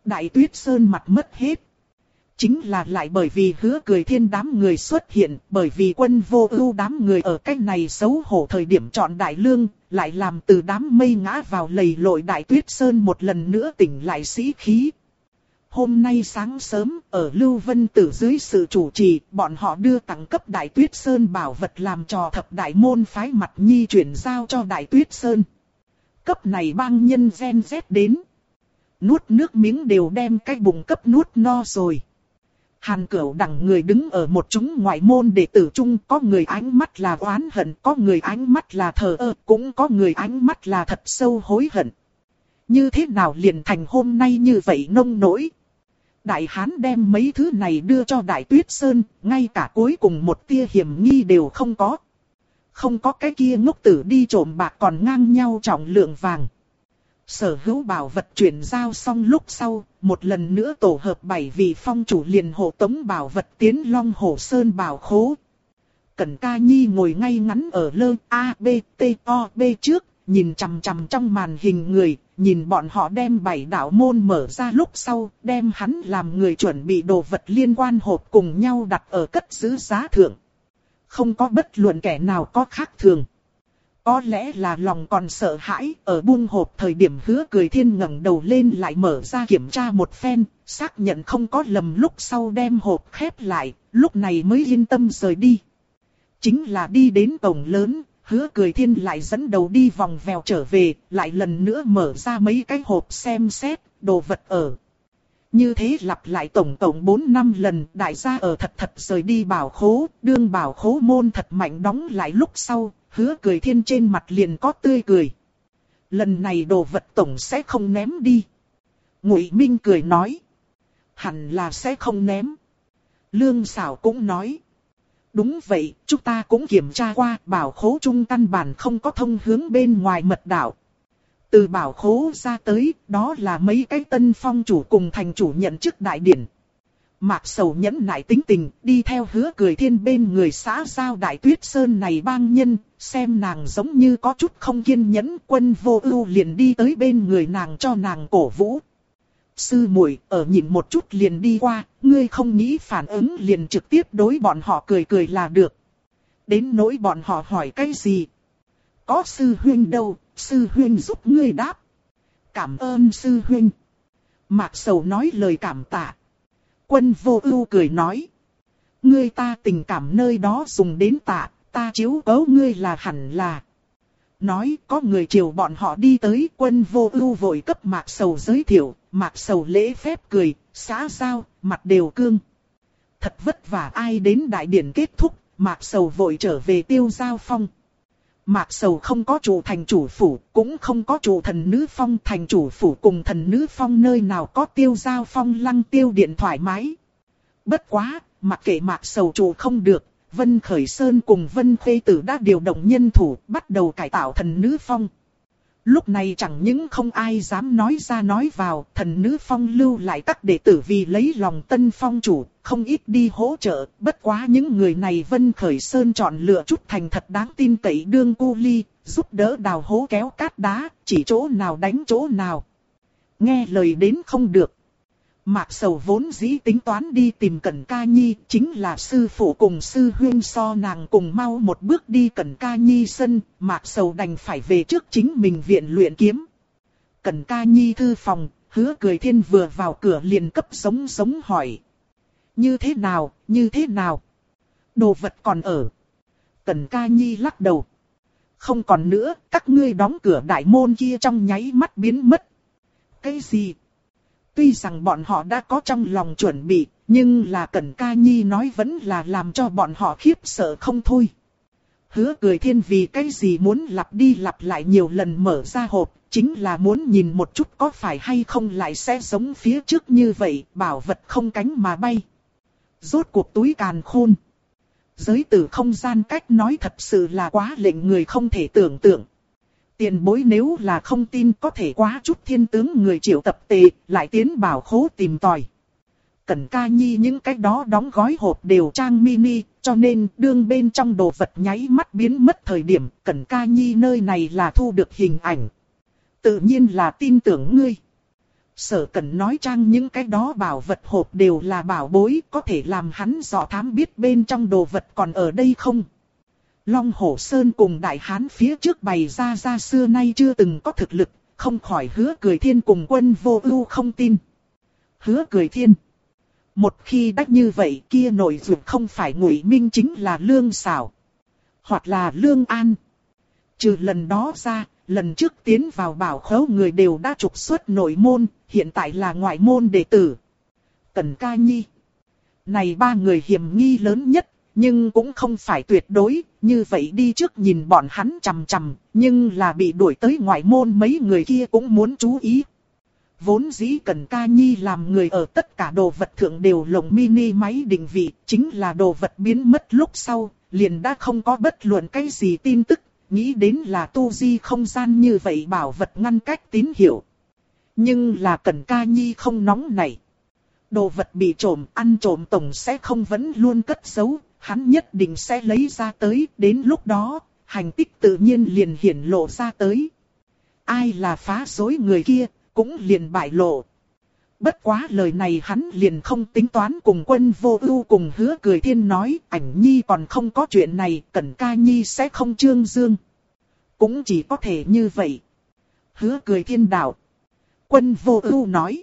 Đại Tuyết Sơn mặt mất hết. Chính là lại bởi vì Hứa Cười Thiên đám người xuất hiện, bởi vì Quân Vô Ưu đám người ở cách này xấu hổ thời điểm chọn đại lương, lại làm từ đám mây ngã vào lầy lội Đại Tuyết Sơn một lần nữa tỉnh lại sĩ khí. Hôm nay sáng sớm, ở Lưu Vân Tử dưới sự chủ trì, bọn họ đưa tặng cấp Đại Tuyết Sơn bảo vật làm trò thập đại môn phái mặt nhi chuyển giao cho Đại Tuyết Sơn. Cấp này bang nhân gen Z đến. Nuốt nước miếng đều đem cái bụng cấp nuốt no rồi. Hàn Cửu đẳng người đứng ở một chúng ngoại môn đệ tử chung, có người ánh mắt là oán hận, có người ánh mắt là thờ ơ, cũng có người ánh mắt là thật sâu hối hận. Như thế nào liền thành hôm nay như vậy nông nỗi. Đại Hán đem mấy thứ này đưa cho Đại Tuyết Sơn, ngay cả cuối cùng một tia hiểm nghi đều không có. Không có cái kia ngốc tử đi trộm bạc còn ngang nhau trọng lượng vàng. Sở hữu bảo vật chuyển giao xong lúc sau, một lần nữa tổ hợp 7 vị phong chủ liền hộ tống bảo vật tiến Long Hổ Sơn bảo khố. Cẩn Ca Nhi ngồi ngay ngắn ở lơ A B T O B trước, nhìn chằm chằm trong màn hình người, nhìn bọn họ đem 7 đạo môn mở ra lúc sau, đem hắn làm người chuẩn bị đồ vật liên quan hộp cùng nhau đặt ở cất giữ giá thượng. Không có bất luận kẻ nào có khác thường. Có lẽ là lòng còn sợ hãi, ở buông hộp thời điểm Hứa Cười Thiên ngẩng đầu lên lại mở ra kiểm tra một phen, xác nhận không có lầm lúc sau đem hộp khép lại, lúc này mới yên tâm rời đi. Chính là đi đến cổng lớn, Hứa Cười Thiên lại dẫn đầu đi vòng vèo trở về, lại lần nữa mở ra mấy cái hộp xem xét, đồ vật ở. Như thế lặp lại tổng 4-5 lần, đại gia ở thật rời đi bảo khố, đương bảo khố môn thật mạnh đóng lại lúc sau, Hứa Cười Thiên trên mặt liền có tươi cười. Lần này đồ vật tổng sẽ không ném đi. Ngụy Minh cười nói. Hẳn là sẽ không ném. Lương Sảo cũng nói. Đúng vậy, chúng ta cũng kiểm tra qua, bảo khố trung căn bản không có thông hướng bên ngoài mật đạo. Từ bảo khố ra tới, đó là mấy cái tân phong chủ cùng thành chủ nhận chức đại điển. Mạc Sầu nhẫn nại tính tình, đi theo Hứa Cười Thiên bên người xã giao Đại Tuyết Sơn này bang nhân, xem nàng giống như có chút không kiên nhẫn, Quân Vô Ưu liền đi tới bên người nàng cho nàng cổ vũ. Sư muội, ở nhìn một chút liền đi qua, ngươi không nghĩ phản ứng liền trực tiếp đối bọn họ cười là được. Đến nỗi bọn họ hỏi cái gì? Có sư huynh đâu, sư huynh giúp ngươi đáp. Cảm ơn sư huynh. Mạc Sầu nói lời cảm tạ. Quân Vô Ưu cười nói. Ngươi ta tình cảm nơi đó dùng đến tạ, ta chiếu cố ngươi là hẳn là. Nói có người chiều bọn họ đi tới, Quân Vô Ưu vội cấp Mạc Sầu giới thiệu, Mạc Sầu lễ phép cười, xã giao, mặt đều cương. Thật vất vả ai đến đại điển kết thúc, Mạc Sầu vội trở về Tiêu Giao Phong. Mạc Sầu không có trụ thành chủ phủ, cũng không có trụ thần nữ phong, thành chủ phủ cùng thần nữ phong nơi nào có Tiêu Giao Phong Lăng Tiêu điện thoải mái. Bất quá, mặc kệ Mạc Sầu trụ không được, Vân Khởi Sơn cùng Vân Khê Tử đã điều động nhân thủ, bắt đầu cải tạo thần nữ phong. Lúc này chẳng những không ai dám nói ra nói vào, thần nữ phong lưu lại các đệ tử vì lấy lòng tân phong chủ, không ít đi hỗ trợ, bất quá những người này Vân Khởi Sơn chọn lựa chút thành thật đáng tin cậy đương cu ly, giúp đỡ đào hố kéo cát đá, chỉ chỗ nào đánh chỗ nào. Nghe lời đến không được. Mạc Sầu vốn dĩ tính toán đi tìm Cẩn Ca Nhi, chính là sư phụ cùng sư huynh so nàng cùng mau một bước đi Cẩn Ca Nhi sân, Mạc Sầu đành phải về trước chính mình viện luyện kiếm. Cẩn Ca Nhi thư phòng, Hứa Cười Thiên vừa vào cửa liền cấp giống hỏi. Như thế nào, như thế nào? Đồ vật còn ở. Cẩn Ca Nhi lắc đầu. Không còn nữa, các ngươi đóng cửa đại môn kia trong nháy mắt biến mất. Cái gì? Tuy rằng bọn họ đã có trong lòng chuẩn bị, nhưng là Cẩn Ca Nhi nói vẫn là làm cho bọn họ khiếp sợ không thôi. Hứa Cười Thiên vì cái gì muốn lặp đi lặp lại nhiều lần mở ra hộp, chính là muốn nhìn một chút có phải hay không lại sẽ giống phía trước như vậy, bảo vật không cánh mà bay. Rốt cuộc túi càn khôn. Giới tử không gian cách nói thật sự là quá lệnh người không thể tưởng tượng. Tiền bối nếu là không tin có thể quá chút thiên tướng người triệu tập tề, lại tiến bảo khố tìm tòi. Cẩn Ca Nhi những cái đó đóng gói hộp đều trang mini, cho nên đương bên trong đồ vật nháy mắt biến mất thời điểm, Cẩn Ca Nhi nơi này là thu được hình ảnh. Tự nhiên là tin tưởng ngươi. Sở Cẩn nói Trang những cái đó bảo vật hộp đều là bảo bối, có thể làm hắn dò thám biết bên trong đồ vật còn ở đây không. Long Hổ Sơn cùng Đại Hán phía trước bày ra xưa nay chưa từng có thực lực, không khỏi Hứa Cười Thiên cùng Quân Vô Ưu không tin. Hứa Cười Thiên, một khi đắc như vậy kia nội dụng không phải Ngụy Minh chính là Lương Xảo, hoặc là Lương An. Trừ lần đó ra, lần trước tiến vào bảo khấu người đều đã trục xuất nội môn, hiện tại là ngoại môn đệ tử. Cẩn Ca Nhi, này ba người hiểm nghi lớn nhất, nhưng cũng không phải tuyệt đối, như vậy đi trước nhìn bọn hắn chằm chằm, nhưng là bị đuổi tới ngoại môn mấy người kia cũng muốn chú ý. Vốn dĩ Cẩn Ca Nhi làm người ở tất cả đồ vật thượng đều lồng mini máy định vị, chính là đồ vật biến mất lúc sau, liền đã không có bất luận cái gì tin tức, nghĩ đến là tu di không gian như vậy bảo vật ngăn cách tín hiệu. Nhưng là Cẩn Ca Nhi không nóng nảy. Đồ vật bị trộm, ăn trộm tổng sẽ không vẫn luôn cất giấu, hắn nhất định sẽ lấy ra tới, đến lúc đó, hành tích tự nhiên liền hiển lộ ra tới. Ai là phá rối người kia, cũng liền bại lộ. Bất quá lời này hắn liền không tính toán cùng Quân Vô Ưu cùng Hứa Cười Thiên nói, Ảnh Nhi còn không có chuyện này, Cẩn Ca Nhi sẽ không trương dương. Cũng chỉ có thể như vậy. Hứa Cười Thiên đạo. Quân Vô Ưu nói.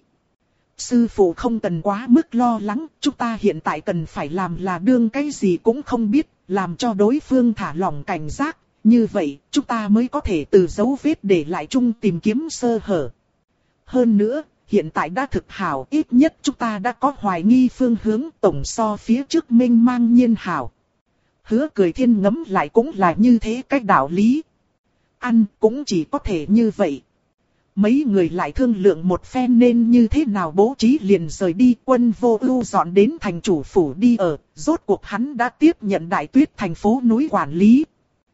Sư phụ không cần quá mức lo lắng, chúng ta hiện tại cần phải làm là đương cái gì cũng không biết, làm cho đối phương thả lỏng cảnh giác, như vậy chúng ta mới có thể từ dấu vết để lại chung tìm kiếm sơ hở. Hơn nữa, hiện tại đã thực hảo, ít nhất chúng ta đã có hoài nghi phương hướng tổng so phía trước mênh mang nhiên hảo. Hứa Cười Thiên ngẫm lại cũng là như thế cách đạo lý. Ăn cũng chỉ có thể như vậy. Mấy người lại thương lượng một phen nên như thế nào bố trí liền rời đi. Quân Vô Ưu dọn đến thành chủ phủ đi ở, rốt cuộc hắn đã tiếp nhận Đại Tuyết thành phố núi quản lý.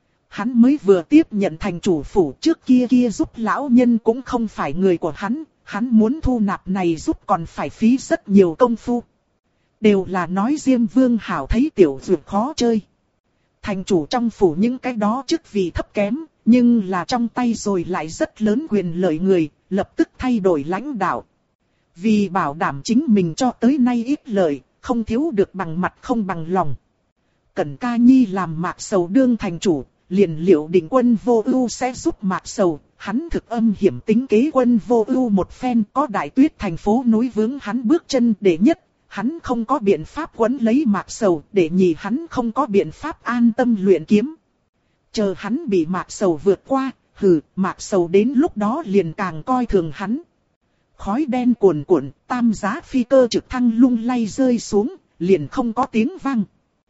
Hắn mới vừa tiếp nhận thành chủ phủ, trước kia giúp lão nhân cũng không phải người của hắn muốn thu nạp này giúp còn phải phí rất nhiều công phu. Đều là nói Diêm Vương hảo thấy tiểu dược khó chơi. Thành chủ trong phủ những cái đó chức vị thấp kém, nhưng là trong tay rồi lại rất lớn quyền lợi người, lập tức thay đổi lãnh đạo. Vì bảo đảm chính mình cho tới nay ít lợi, không thiếu được bằng mặt không bằng lòng. Cẩn Ca Nhi làm Mạc Sầu đương thành chủ, liền liệu định Quân Vô Ưu sẽ giúp Mạc Sầu, hắn thực âm hiểm tính kế Quân Vô Ưu một phen, có Đại Tuyết thành phố núi vướng hắn bước chân để nhất, hắn không có biện pháp quấn lấy Mạc Sầu, để nhì hắn không có biện pháp an tâm luyện kiếm. Chờ hắn bị Mạc Sầu vượt qua, Mạc Sầu đến lúc đó liền càng coi thường hắn. Khói đen cuồn cuộn, tam giá phi cơ trực thăng lung lay rơi xuống, liền không có tiếng vang.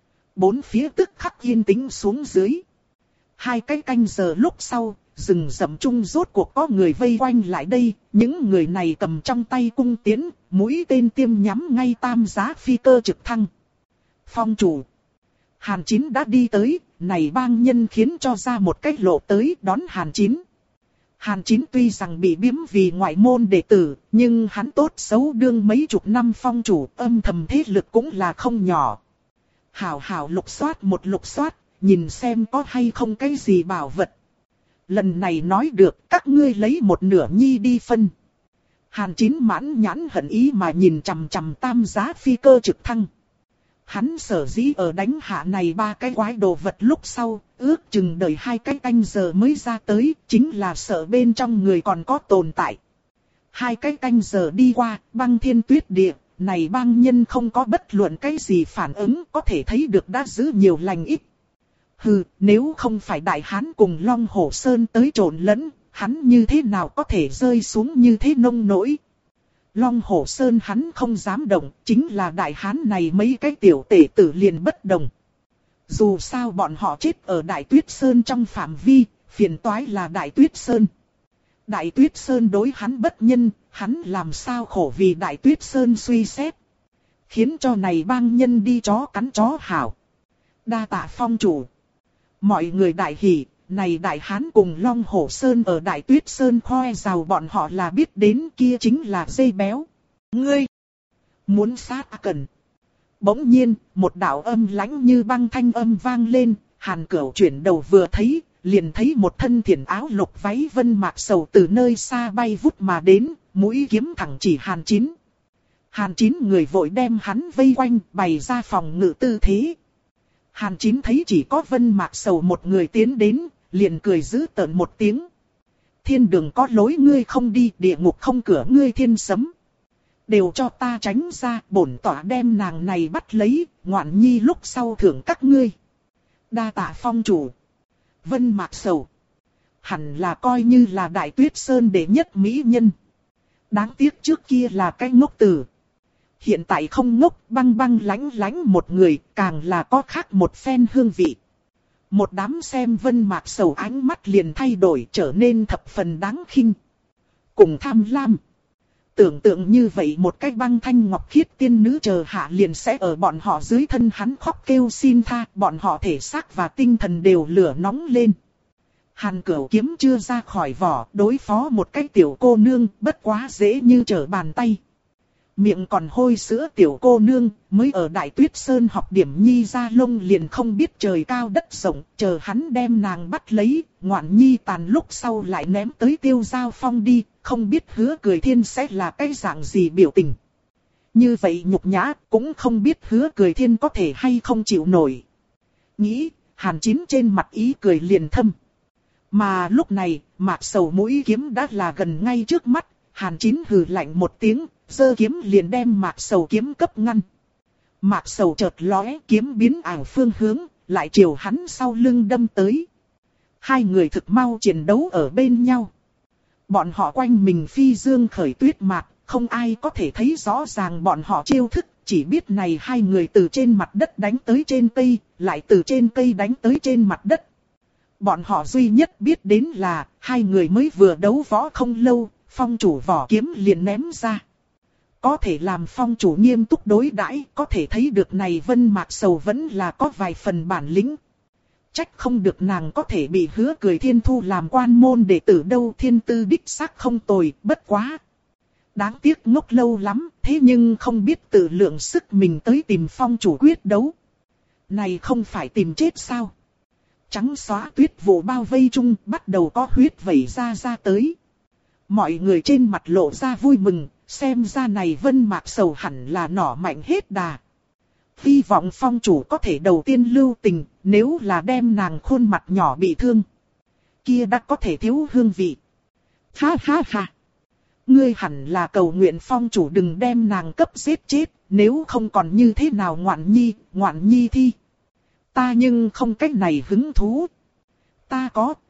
Bốn phía tức khắc yên tĩnh xuống dưới. 2 cái canh giờ lúc sau, rừng rậm chung rốt cuộc có người vây quanh lại đây, những người này cầm trong tay cung tiễn, mũi tên tiêm nhắm ngay tam giá phi cơ trực thăng. Phong chủ Hàn Chín đã đi tới, này bang nhân khiến cho ra một cách lộ tới đón Hàn Chín. Hàn Chín tuy rằng bị biếm vì ngoại môn đệ tử, nhưng hắn tốt xấu đương mấy chục năm phong chủ, âm thầm thế lực cũng là không nhỏ. Hảo lục soát một lục soát, nhìn xem có hay không cái gì bảo vật. Lần này nói được, các ngươi lấy một nửa nhi đi phân. Hàn Chín mãn nhãn hận ý mà nhìn chằm chằm tam giá phi cơ trực thăng. Hắn sở dĩ ở đánh hạ này 3 cái quái đồ vật lúc sau, ước chừng đợi 2 cái canh giờ mới ra tới, chính là sợ bên trong người còn có tồn tại. 2 cái canh giờ đi qua, băng thiên tuyết địa, này băng nhân không có bất luận cái gì phản ứng, có thể thấy được đã giữ nhiều lành ít. Nếu không phải Đại Hán cùng Long Hổ Sơn tới trộn lẫn, hắn như thế nào có thể rơi xuống như thế nông nỗi. Long Hổ Sơn hắn không dám động, chính là Đại Hán này mấy cái tiểu tể tử liền bất đồng. Dù sao bọn họ chết ở Đại Tuyết Sơn trong phạm vi, phiền toái là Đại Tuyết Sơn. Đại Tuyết Sơn đối hắn bất nhân, hắn làm sao khổ vì Đại Tuyết Sơn suy xét. Khiến cho này bang nhân đi chó cắn chó hảo. Đa tạ phong chủ. Mọi người đại hỉ, này Đại Hán cùng Long Hổ Sơn ở Đại Tuyết Sơn khoe giàu bọn họ là biết đến kia chính là dây béo. Ngươi muốn sát cần. Bỗng nhiên, một đạo âm lãnh như băng thanh âm vang lên, Hàn Cửu chuyển đầu vừa thấy, liền thấy một thân thiển áo lục váy vân Mạc Sầu từ nơi xa bay vút mà đến, mũi kiếm thẳng chỉ Hàn Chín. Hàn Chín người vội đem hắn vây quanh, bày ra phòng ngự tư thế. Hàn Chín thấy chỉ có Vân Mạc Sầu một người tiến đến, liền cười dữ tợn một tiếng. Thiên đường có lối ngươi không đi, địa ngục không cửa ngươi thiên sấm. Đều cho ta tránh ra, bổn tỏa đem nàng này bắt lấy, ngoạn nhi lúc sau thưởng các ngươi. Đa tạ phong chủ. Vân Mạc Sầu. Hẳn là coi như là Đại Tuyết Sơn đệ nhất mỹ nhân. Đáng tiếc trước kia là cái ngốc tử. Hiện tại không ngốc, băng băng lánh lánh một người, càng là có khác một phen hương vị. Một đám xem Vân Mạc Sầu ánh mắt liền thay đổi, trở nên thập phần đáng khinh. Cùng tham lam. Tưởng tượng như vậy một cái băng thanh ngọc khiết tiên nữ chờ hạ liền sẽ ở bọn họ dưới thân hắn khóc kêu xin tha, bọn họ thể xác và tinh thần đều lửa nóng lên. Hàn Cửu kiếm chưa ra khỏi vỏ, đối phó một cái tiểu cô nương, bất quá dễ như trở bàn tay. Miệng còn hôi sữa tiểu cô nương, mới ở Đại Tuyết Sơn học điểm nhi ra lông liền không biết trời cao đất rộng, chờ hắn đem nàng bắt lấy, ngoạn nhi tàn lúc sau lại ném tới Tiêu Giao Phong đi, không biết Hứa Cười Thiên sẽ là cái dạng gì biểu tình. Như vậy nhục nhã, cũng không biết Hứa Cười Thiên có thể hay không chịu nổi. Nghĩ, Hàn Chín trên mặt ý cười liền thâm. Mà lúc này, Mạc Sầu mũi kiếm đã là gần ngay trước mắt, Hàn Chín hừ lạnh một tiếng, giơ kiếm liền đem Mạc Sầu kiếm cấp ngăn. Mạc Sầu chợt lóe, kiếm biến ảo phương hướng, lại chiều hắn sau lưng đâm tới. Hai người thực mau chiến đấu ở bên nhau. Bọn họ quanh mình phi dương khởi tuyết mạc, không ai có thể thấy rõ ràng bọn họ chiêu thức, chỉ biết này hai người từ trên mặt đất đánh tới trên cây, lại từ trên cây đánh tới trên mặt đất. Bọn họ duy nhất biết đến là, hai người mới vừa đấu võ không lâu, phong chủ vỏ kiếm liền ném ra. Có thể làm phong chủ nghiêm túc đối đãi, có thể thấy được này Vân Mạc Sầu vẫn là có vài phần bản lĩnh. Trách không được nàng có thể bị Hứa Cười Thiên thu làm quan môn đệ tử đâu, thiên tư đích xác không tồi, bất quá. Đáng tiếc ngốc lâu lắm, thế nhưng không biết tự lượng sức mình tới tìm phong chủ quyết đấu. Này không phải tìm chết sao? Trắng xóa tuyết vụ bao vây chung, bắt đầu có huyết vẩy ra tới. Mọi người trên mặt lộ ra vui mừng, xem ra này Vân Mạc Sầu hẳn là nỏ mạnh hết đà. Hy vọng phong chủ có thể đầu tiên lưu tình, nếu là đem nàng khuôn mặt nhỏ bị thương. Kia đã có thể thiếu hương vị. Ha ha ha. Ngươi hẳn là cầu nguyện phong chủ đừng đem nàng cấp giết chết, nếu không còn như thế nào ngoạn nhi thi. Ta nhưng không cách này hứng thú. Ta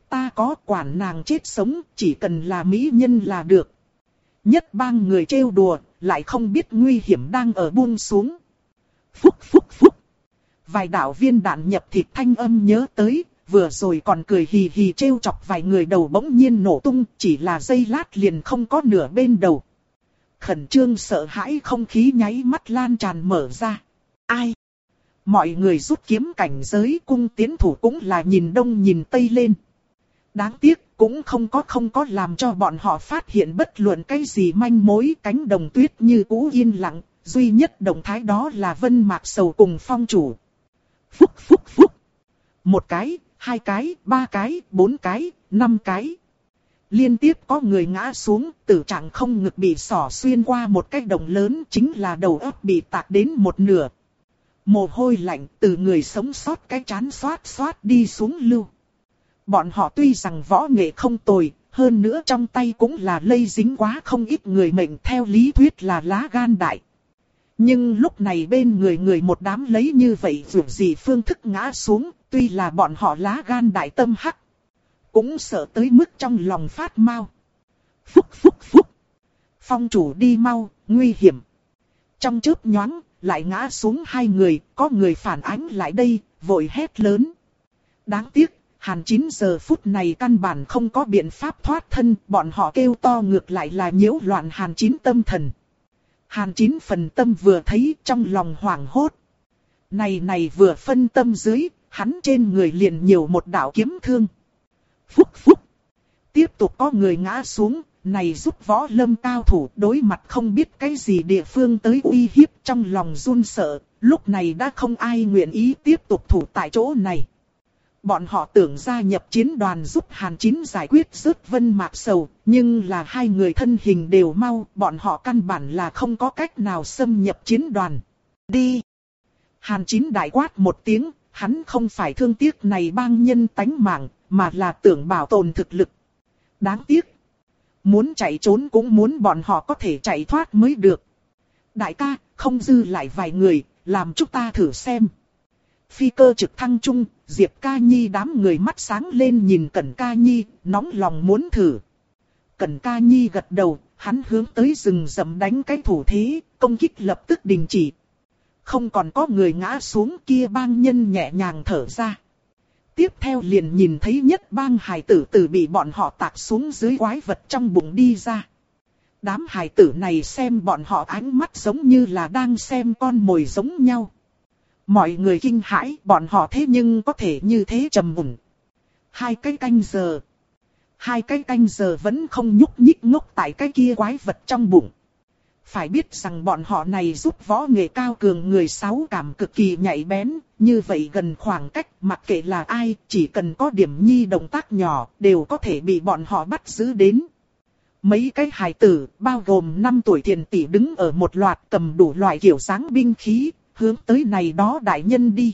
có quản nàng chết sống, chỉ cần là mỹ nhân là được. Nhất bang người trêu đùa, lại không biết nguy hiểm đang ở buông xuống. Phúc phúc phúc. Vài đạo viên đạn nhập thịt thanh âm nhớ tới, vừa rồi còn cười hì hì trêu chọc vài người đầu bỗng nhiên nổ tung, chỉ là giây lát liền không có nửa bên đầu. Khẩn trương sợ hãi không khí nháy mắt lan tràn mở ra. Ai? Mọi người rút kiếm cảnh giới, cung tiến thủ cũng là nhìn đông nhìn tây lên. Đáng tiếc cũng không có làm cho bọn họ phát hiện bất luận cái gì manh mối, cánh đồng tuyết như cũ yên lặng, duy nhất động thái đó là Vân Mạc Sầu cùng phong chủ. Phúc phúc phúc. Một cái, hai cái, ba cái, bốn cái, năm cái. Liên tiếp có người ngã xuống, tử trạng không ngực bị xỏ xuyên qua một cái đồng lớn, chính là đầu óc bị tạc đến một nửa. Mồ hôi lạnh từ người sống sót cái trán xoát đi xuống lưu. Bọn họ tuy rằng võ nghệ không tồi, hơn nữa trong tay cũng là lây dính quá không ít người mệnh, theo lý thuyết là lá gan đại. Nhưng lúc này bên người một đám lấy như vậy dù gì phương thức ngã xuống, tuy là bọn họ lá gan đại tâm hắc, cũng sợ tới mức trong lòng phát mau. Phúc phúc phúc. Phong chủ đi mau, nguy hiểm. Trong chớp nhoáng, lại ngã xuống hai người, có người phản ánh lại đây, vội hét lớn. Đáng tiếc, Hàn Chín giờ phút này căn bản không có biện pháp thoát thân, bọn họ kêu to ngược lại là nhiễu loạn Hàn Chín tâm thần. Hàn Chín phần tâm vừa thấy trong lòng hoảng hốt. Này vừa phân tâm dưới, hắn trên người liền nhiều một đạo kiếm thương. Phúc phúc. Tiếp tục có người ngã xuống, này giúp võ lâm cao thủ đối mặt không biết cái gì địa phương tới uy hiếp, trong lòng run sợ, lúc này đã không ai nguyện ý tiếp tục thủ tại chỗ này. Bọn họ tưởng gia nhập chiến đoàn giúp Hàn Chín giải quyết rớt Vân Mạc Sầu, nhưng là hai người thân hình đều mau, bọn họ căn bản là không có cách nào xâm nhập chiến đoàn. Đi! Hàn Chín đại quát một tiếng, hắn không phải thương tiếc này bang nhân tánh mạng, mà là tưởng bảo tồn thực lực. Đáng tiếc! Muốn chạy trốn cũng muốn bọn họ có thể chạy thoát mới được. Đại ca, không dư lại vài người, làm chúng ta thử xem. Phi cơ trực thăng chung, Diệp Ca Nhi đám người mắt sáng lên nhìn Cẩn Ca Nhi, nóng lòng muốn thử. Cẩn Ca Nhi gật đầu, hắn hướng tới rừng rậm đánh cái thủ thế, công kích lập tức đình chỉ. Không còn có người ngã xuống, kia bang nhân nhẹ nhàng thở ra. Tiếp theo liền nhìn thấy nhất bang hài tử tử bị bọn họ tạc xuống dưới quái vật trong bụng đi ra. Đám hài tử này xem bọn họ ánh mắt giống như là đang xem con mồi giống nhau. Mọi người kinh hãi, bọn họ thế nhưng có thể như thế trầm mùn. Hai cái canh giờ vẫn không nhúc nhích ngốc tại cái kia quái vật trong bụng. Phải biết rằng bọn họ này giúp võ nghệ cao cường người sáu cảm cực kỳ nhạy bén, như vậy gần khoảng cách mặc kệ là ai, chỉ cần có điểm nhi động tác nhỏ, đều có thể bị bọn họ bắt giữ đến. Mấy cái hài tử, bao gồm 5 tuổi Thiền tỷ đứng ở một loạt cầm đủ loại kiểu dáng binh khí, hướng tới này đó đại nhân đi.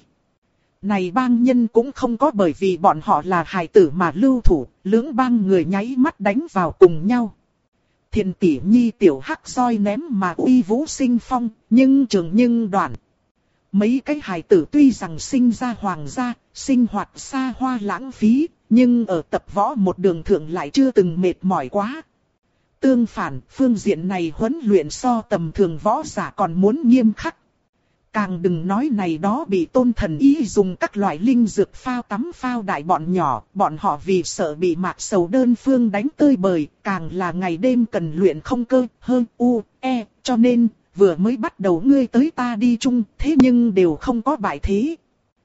Này bang nhân cũng không có bởi vì bọn họ là hài tử mà lưu thủ, lưỡng bang người nháy mắt đánh vào cùng nhau. Thiền tỷ nhi tiểu hắc roi ném mà uy vũ sinh phong, nhưng trường nhưng đoạn. Mấy cái hài tử tuy rằng sinh ra hoàng gia, sinh hoạt xa hoa lãng phí, nhưng ở tập võ một đường thượng lại chưa từng mệt mỏi quá. Tương phản, phương diện này huấn luyện so tầm thường võ giả còn muốn nghiêm khắc. Càng đừng nói này đó bị tôn thần ý dùng các loại linh dược phao tắm phao đại bọn nhỏ, bọn họ vì sợ bị Mạc Sầu đơn phương đánh tơi bời, càng là ngày đêm cần luyện không cơ, hơn cho nên, vừa mới bắt đầu ngươi tới ta đi chung, thế nhưng đều không có bại thế.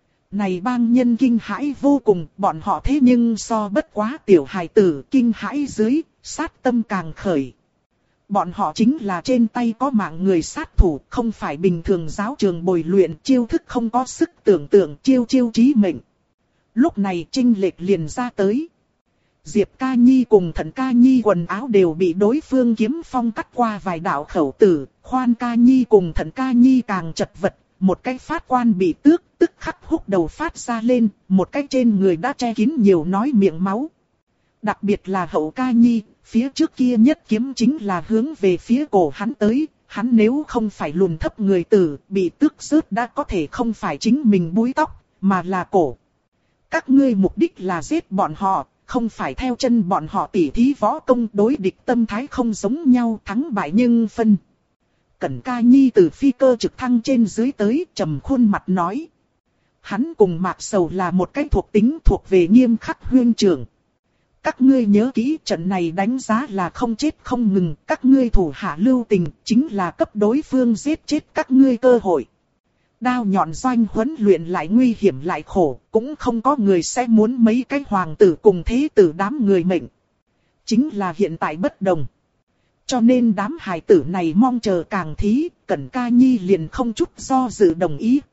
Này bang nhân kinh hãi vô cùng, bọn họ thế nhưng so bất quá tiểu hài tử kinh hãi dưới, sát tâm càng khởi. Bọn họ chính là trên tay có mạng người sát thủ, không phải bình thường giáo trường bồi luyện, chiêu thức không có sức tưởng tượng, chiêu chí mệnh. Lúc này chênh lệch liền ra tới. Diệp Ca Nhi cùng Thận Ca Nhi quần áo đều bị đối phương kiếm phong cắt qua vài đạo khẩu tử, Khoan Ca Nhi cùng Thận Ca Nhi càng chật vật, một cái phát quan bị tước, tức khắc húc đầu phát ra lên, một cái trên người đã che kín nhiều nói miệng máu. Đặc biệt là Hậu Ca Nhi, phía trước kia nhất kiếm chính là hướng về phía cổ hắn tới, hắn nếu không phải lùn thấp người tử, bị tước rớt đã có thể không phải chính mình búi tóc, mà là cổ. Các ngươi mục đích là giết bọn họ, không phải theo chân bọn họ tỉ thí võ công, đối địch tâm thái không giống nhau, thắng bại nhưng phân. Cẩn Ca Nhi từ phi cơ trực thăng trên dưới tới, trầm khuôn mặt nói. Hắn cùng Mạc Sầu là một cái thuộc tính thuộc về nghiêm khắc huyên trưởng. Các ngươi nhớ kỹ, trận này đánh giá là không chết không ngừng, các ngươi thủ hạ lưu tình, chính là cấp đối phương giết chết các ngươi cơ hội. Đao nhọn doanh huấn luyện lại nguy hiểm lại khổ, cũng không có người sẽ muốn mấy cái hoàng tử cùng thế tử đám người mệnh. Chính là hiện tại bất đồng. Cho nên đám hài tử này mong chờ càng thí, Cẩn Ca Nhi liền không chút do dự đồng ý.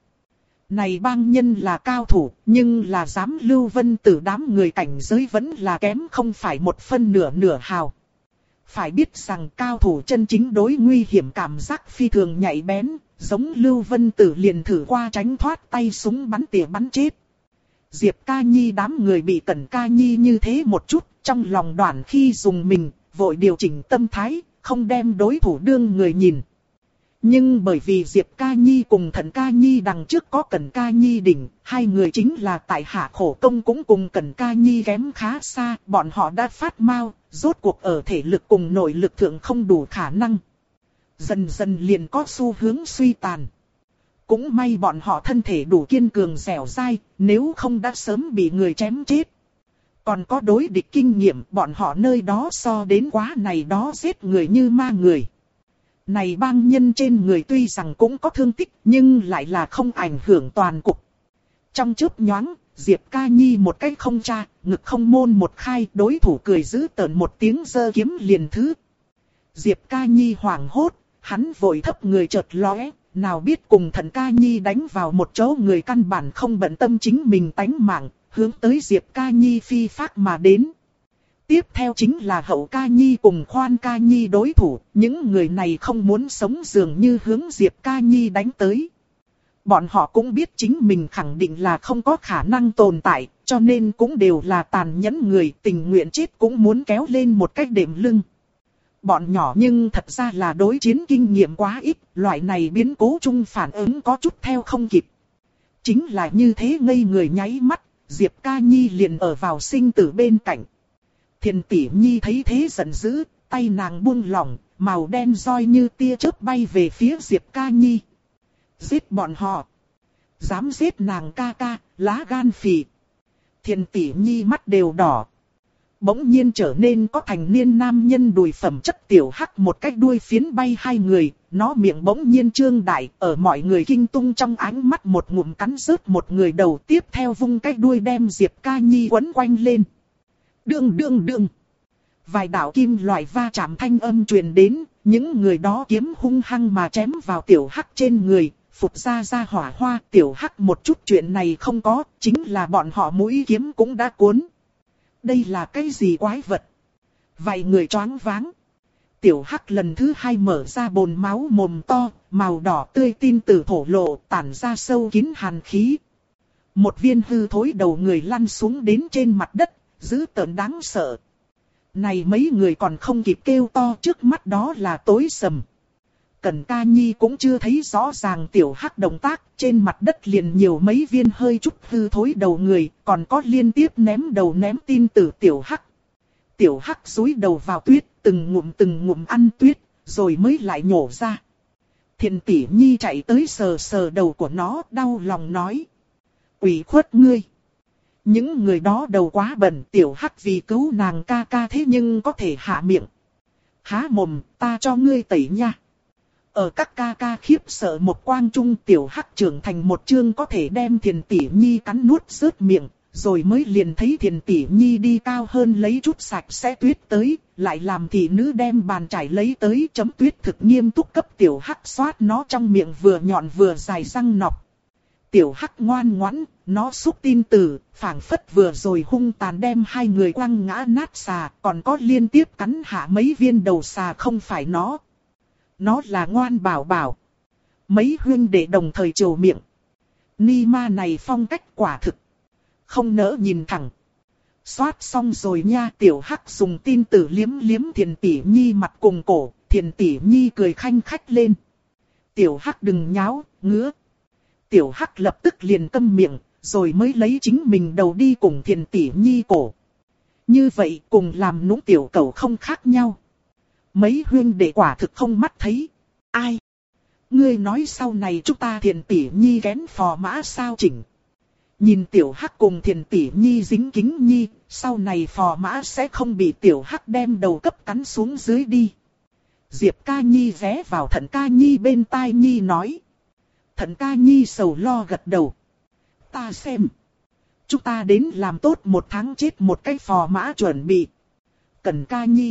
Này bang nhân là cao thủ, nhưng là dám lưu vân tử đám người cảnh giới vẫn là kém không phải một phân nửa hào. Phải biết rằng cao thủ chân chính đối nguy hiểm cảm giác phi thường nhạy bén, giống lưu vân tử liền thử qua tránh thoát tay súng bắn tỉa bắn chết. Diệp Ca Nhi đám người bị Cẩn Ca Nhi như thế một chút, trong lòng đoản khi dùng mình, vội điều chỉnh tâm thái, không đem đối thủ đương người nhìn. Nhưng bởi vì Diệp Ca Nhi cùng Thận Ca Nhi đằng trước có Cẩn Ca Nhi đỉnh, hai người chính là tại hạ khổ công cũng cùng Cẩn Ca Nhi kém khá xa, bọn họ đã phát mau, rốt cuộc ở thể lực cùng nội lực thượng không đủ khả năng. Dần dần liền có xu hướng suy tàn. Cũng may bọn họ thân thể đủ kiên cường dẻo dai, nếu không đã sớm bị người chém chết. Còn có đối địch kinh nghiệm, bọn họ nơi đó so đến quá này đó giết người như ma người. Này bang nhân trên người tuy rằng cũng có thương tích, nhưng lại là không ảnh hưởng toàn cục. Trong chớp nhoáng, Diệp Ca Nhi một cái không tra, ngực không môn một khai, đối thủ cười giữ tợn một tiếng giơ kiếm liền thứ. Diệp Ca Nhi hoảng hốt, hắn vội thấp người chợt lóe, nào biết cùng Thận Ca Nhi đánh vào một chỗ người căn bản không bận tâm chính mình tánh mạng, hướng tới Diệp Ca Nhi phi phát mà đến. Tiếp theo chính là Hậu Ca Nhi cùng Khoan Ca Nhi đối thủ, những người này không muốn sống dường như hướng Diệp Ca Nhi đánh tới. Bọn họ cũng biết chính mình khẳng định là không có khả năng tồn tại, cho nên cũng đều là tàn nhẫn người, tình nguyện chết cũng muốn kéo lên một cách đệm lưng. Bọn nhỏ nhưng thật ra là đối chiến kinh nghiệm quá ít, loại này biến cố chung phản ứng có chút theo không kịp. Chính là như thế ngây người nháy mắt, Diệp Ca Nhi liền ở vào sinh tử bên cạnh. Thiền tỷ Nhi thấy thế giận dữ, tay nàng buông lỏng, màu đen roi như tia chớp bay về phía Diệp Ca Nhi. Giết bọn họ. Dám giết nàng ca ca, lá gan phì. Thiền tỷ Nhi mắt đều đỏ. Bỗng nhiên trở nên có thành niên nam nhân đùi phẩm chất tiểu hắc một cách đuôi phiến bay hai người, nó miệng bỗng nhiên trương đại, ở mọi người kinh tung trong ánh mắt một ngụm cắn rớt một người đầu, tiếp theo vung cái đuôi đem Diệp Ca Nhi quấn quanh lên. Đương đương đương. Vài đạo kim loại va chạm thanh âm truyền đến, những người đó kiếm hung hăng mà chém vào tiểu hắc trên người, phục ra hỏa hoa. Tiểu hắc một chút chuyện này không có, chính là bọn họ mũi kiếm cũng đã cuốn. Đây là cái gì quái vật? Vài người choáng váng. Tiểu hắc lần thứ hai mở ra bồn máu mồm to, màu đỏ tươi tin từ thổ lộ tản ra sâu kín hàn khí. Một viên hư thối đầu người lăn xuống đến trên mặt đất, dữ tợn đáng sợ. Này mấy người còn không kịp kêu to, trước mắt đó là tối sầm. Cẩn Ca Nhi cũng chưa thấy rõ ràng tiểu hắc động tác, trên mặt đất liền nhiều mấy viên hơi chút hư thối đầu người, còn có liên tiếp ném đầu ném tin từ tiểu hắc. Tiểu hắc cúi đầu vào tuyết, từng ngụm ăn tuyết, rồi mới lại nhổ ra. Thiền tỷ Nhi chạy tới sờ sờ đầu của nó, đau lòng nói. Ủy khuất ngươi. Những người đó đầu quá bẩn, tiểu hắc vì cứu nàng ca ca thế nhưng có thể hạ miệng. Há mồm, ta cho ngươi tẩy nha. Ở các ca ca khiếp sợ một quang trung, tiểu hắc trưởng thành một chương có thể đem Thiền tỷ Nhi cắn nuốt rớt miệng, rồi mới liền thấy Thiền tỷ Nhi đi cao hơn lấy chút sạch sẽ tuyết tới, lại làm thị nữ đem bàn chải lấy tới chấm tuyết thực nghiêm túc cấp tiểu hắc xoát nó trong miệng vừa nhọn vừa dài răng nọc. Tiểu hắc ngoan ngoãn, nó xúc tin từ, phảng phất vừa rồi hung tàn đem hai người quăng ngã nát xà, còn có liên tiếp cắn hạ mấy viên đầu xà không phải nó. Nó là ngoan bảo bảo. Mấy huynh đệ đồng thời trồ miệng. Ni ma này phong cách quả thực. Không nỡ nhìn thẳng. Xoát xong rồi nha, tiểu hắc dùng tin tử liếm liếm Thiền tỷ Nhi mặt cùng cổ, Thiền tỷ Nhi cười khanh khách lên. Tiểu hắc đừng nháo, ngứa. Tiểu hắc lập tức liền câm miệng, rồi mới lấy chính mình đầu đi cùng Thiền tỷ Nhi cổ. Như vậy cùng làm nũng tiểu cẩu không khác nhau. Mấy huynh đệ quả thực không mắt thấy. Ai? Ngươi nói sau này chúng ta Thiền tỷ Nhi kén phò mã sao chỉnh? Nhìn tiểu hắc cùng Thiền tỷ Nhi dính kính nhi, sau này phò mã sẽ không bị tiểu hắc đem đầu cấp cắn xuống dưới đi. Diệp Ca Nhi ghé vào Thận Ca Nhi bên tai Nhi nói. Thận Ca Nhi sầu lo gật đầu. Ta xem. Chúng ta đến làm tốt một tháng chết một cái phò mã chuẩn bị. Cẩn Ca Nhi.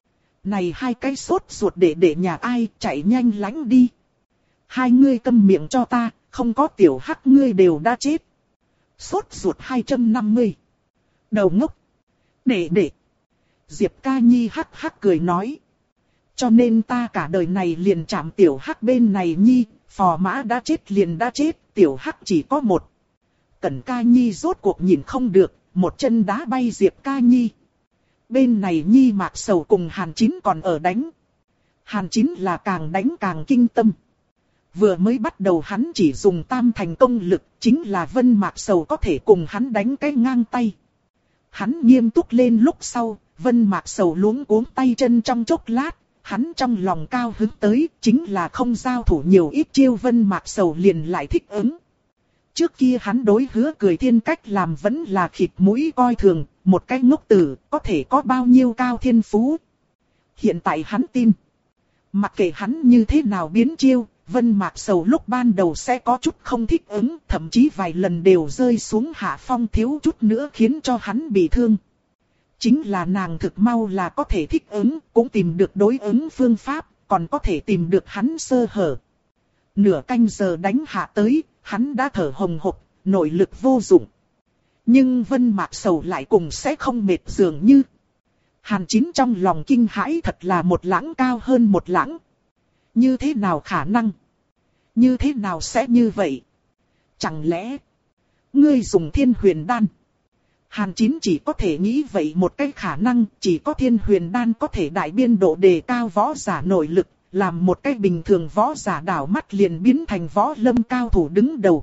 Này hai cái sốt ruột để nhà ai chạy nhanh lánh đi. Hai ngươi câm miệng cho ta, không có tiểu hắc ngươi đều đã chết. Sốt ruột 250. Đầu ngốc. Để. Diệp Ca Nhi hắc hắc cười nói. Cho nên ta cả đời này liền chạm tiểu hắc bên này Nhi, phò mã đã chết liền đã chết, tiểu hắc chỉ có một. Cẩn Ca Nhi rốt cuộc nhìn không được, một chân đá bay Diệp Ca Nhi. Bên này Nhi Mạc Sầu cùng Hàn Chín còn ở đánh. Hàn Chín là càng đánh càng kinh tâm. Vừa mới bắt đầu hắn chỉ dùng tam thành công lực, chính là Vân Mạc Sầu có thể cùng hắn đánh cái ngang tay. Hắn nghiêm túc lên lúc sau, Vân Mạc Sầu luống cuống tay chân trong chốc lát, hắn trong lòng cao hứng tới, chính là không giao thủ nhiều ít chiêu Vân Mạc Sầu liền lại thích ứng. Trước kia hắn đối Hứa Cười Thiên cách làm vẫn là khịt mũi coi thường, một cái ngốc tử có thể có bao nhiêu cao thiên phú. Hiện tại hắn tin, mặc kệ hắn như thế nào biến chiêu, Vân Mạc Sầu lúc ban đầu sẽ có chút không thích ứng, thậm chí vài lần đều rơi xuống hạ phong thiếu chút nữa khiến cho hắn bị thương. Chính là nàng thực mau là có thể thích ứng, cũng tìm được đối ứng phương pháp, còn có thể tìm được hắn sơ hở. Nửa canh giờ đánh hạ tới, hắn đã thở hồng hộc, nội lực vô dụng. Nhưng Vân Mạc Sầu lại cùng sẽ không mệt dường như. Hàn Chín trong lòng kinh hãi, thật là một lãng cao hơn một lãng. Như thế nào khả năng? Như thế nào sẽ như vậy? Chẳng lẽ ngươi dùng Thiên Huyền Đan? Hàn Chín chỉ có thể nghĩ vậy một cái khả năng, chỉ có Thiên Huyền Đan có thể đại biên độ đề cao võ giả nội lực, làm một cái bình thường võ giả đảo mắt liền biến thành võ lâm cao thủ đứng đầu.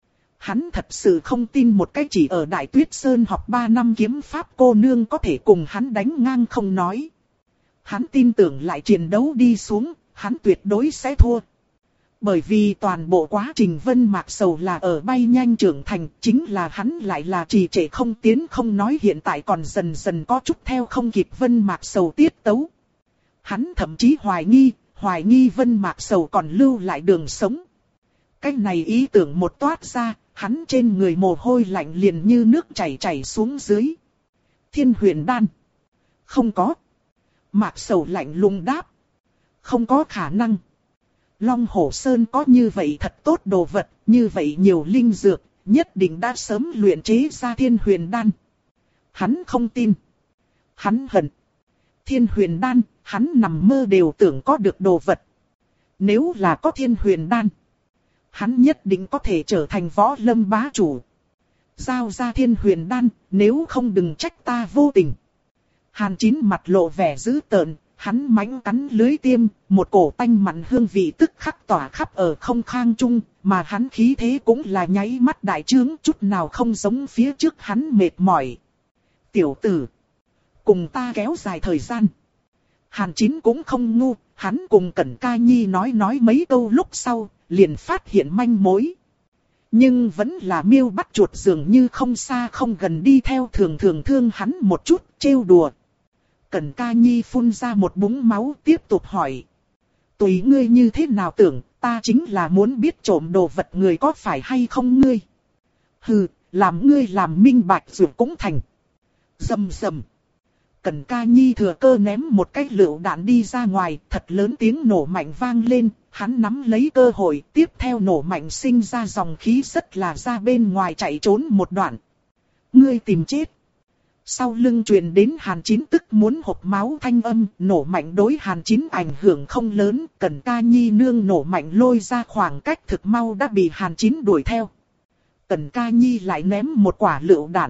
Hắn thật sự không tin một cái chỉ ở Đại Tuyết Sơn học 3 năm kiếm pháp cô nương có thể cùng hắn đánh ngang không nói. Hắn tin tưởng lại chiến đấu đi xuống, hắn tuyệt đối sẽ thua. Bởi vì toàn bộ quá trình Vân Mạc Sầu là ở bay nhanh trưởng thành, chính là hắn lại là trì trệ không tiến, không nói hiện tại còn dần dần có chút theo không kịp Vân Mạc Sầu tiết tấu. Hắn thậm chí hoài nghi Vân Mạc Sầu còn lưu lại đường sống. Cái này ý tưởng một toát ra, hắn trên người mồ hôi lạnh liền như nước chảy xuống dưới. Thiên Huyền Đan. Không có. Mạc Sầu lạnh lùng đáp. Không có khả năng. Long Hổ Sơn có như vậy thật tốt đồ vật, như vậy nhiều linh dược, nhất định đã sớm luyện chế ra Thiên Huyền Đan. Hắn không tin. Hắn hận. Thiên Huyền Đan, hắn nằm mơ đều tưởng có được đồ vật. Nếu là có Thiên Huyền Đan, hắn nhất định có thể trở thành võ lâm bá chủ. Giao ra Thiên Huyền Đan, nếu không đừng trách ta vô tình. Hàn Chín mặt lộ vẻ dữ tợn, hắn mãnh cắn lưới tiêm, một cổ tanh mặn hương vị tức khắc tỏa khắp ở không khang trung, mà hắn khí thế cũng là nháy mắt đại trướng, chút nào không giống phía trước hắn mệt mỏi. Tiểu tử, cùng ta kéo dài thời gian. Hàn Chín cũng không ngu, hắn cùng Cẩn Ca Nhi nói mấy câu lúc sau, liền phát hiện manh mối. Nhưng vẫn là miêu bắt chuột dường như không xa không gần đi theo, thường thương hắn một chút, trêu đùa. Cẩn Ca Nhi phun ra một búng máu tiếp tục hỏi. Tùy ngươi như thế nào tưởng, ta chính là muốn biết trộm đồ vật người có phải hay không ngươi. Hừ, làm ngươi làm minh bạch rồi cũng thành. Rầm rầm. Cẩn Ca Nhi thừa cơ ném một cái lựu đạn đi ra ngoài, thật lớn tiếng nổ mạnh vang lên, hắn nắm lấy cơ hội, tiếp theo nổ mạnh sinh ra dòng khí rất là ra bên ngoài chạy trốn một đoạn. Ngươi tìm chết. Sau lưng truyền đến Hàn Chín tức muốn hộc máu thanh âm, nổ mạnh đối Hàn Chín ảnh hưởng không lớn, Cẩn Ca Nhi nương nổ mạnh lôi ra khoảng cách thực mau đã bị Hàn Chín đuổi theo. Cẩn Ca Nhi lại ném một quả lựu đạn.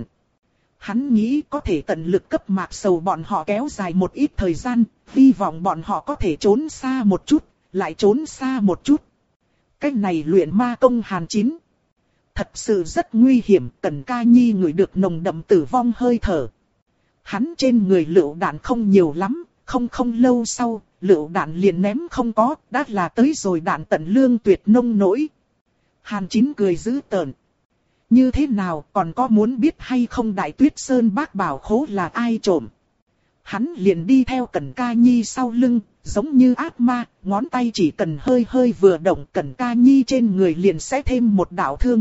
Hắn nghĩ có thể tận lực cấp Mạc Sầu bọn họ kéo dài một ít thời gian, hy vọng bọn họ có thể trốn xa một chút, lại trốn xa một chút. Cách này luyện ma công Hàn Chín thật sự rất nguy hiểm, Cẩn Ca Nhi ngửi được nồng đậm tử vong hơi thở. Hắn trên người lựu đạn không nhiều lắm, không lâu sau, lựu đạn liền ném không có, đã là tới rồi đạn tận lương tuyệt nông nỗi. Hàn Chín cười dữ tợn. Như thế nào, còn có muốn biết hay không Đại Tuyết Sơn bác bảo khố là ai trộm? Hắn liền đi theo Cẩn Ca Nhi sau lưng, giống như ác ma, ngón tay chỉ cần hơi vừa động, Cẩn Ca Nhi trên người liền sẽ thêm một đạo thương.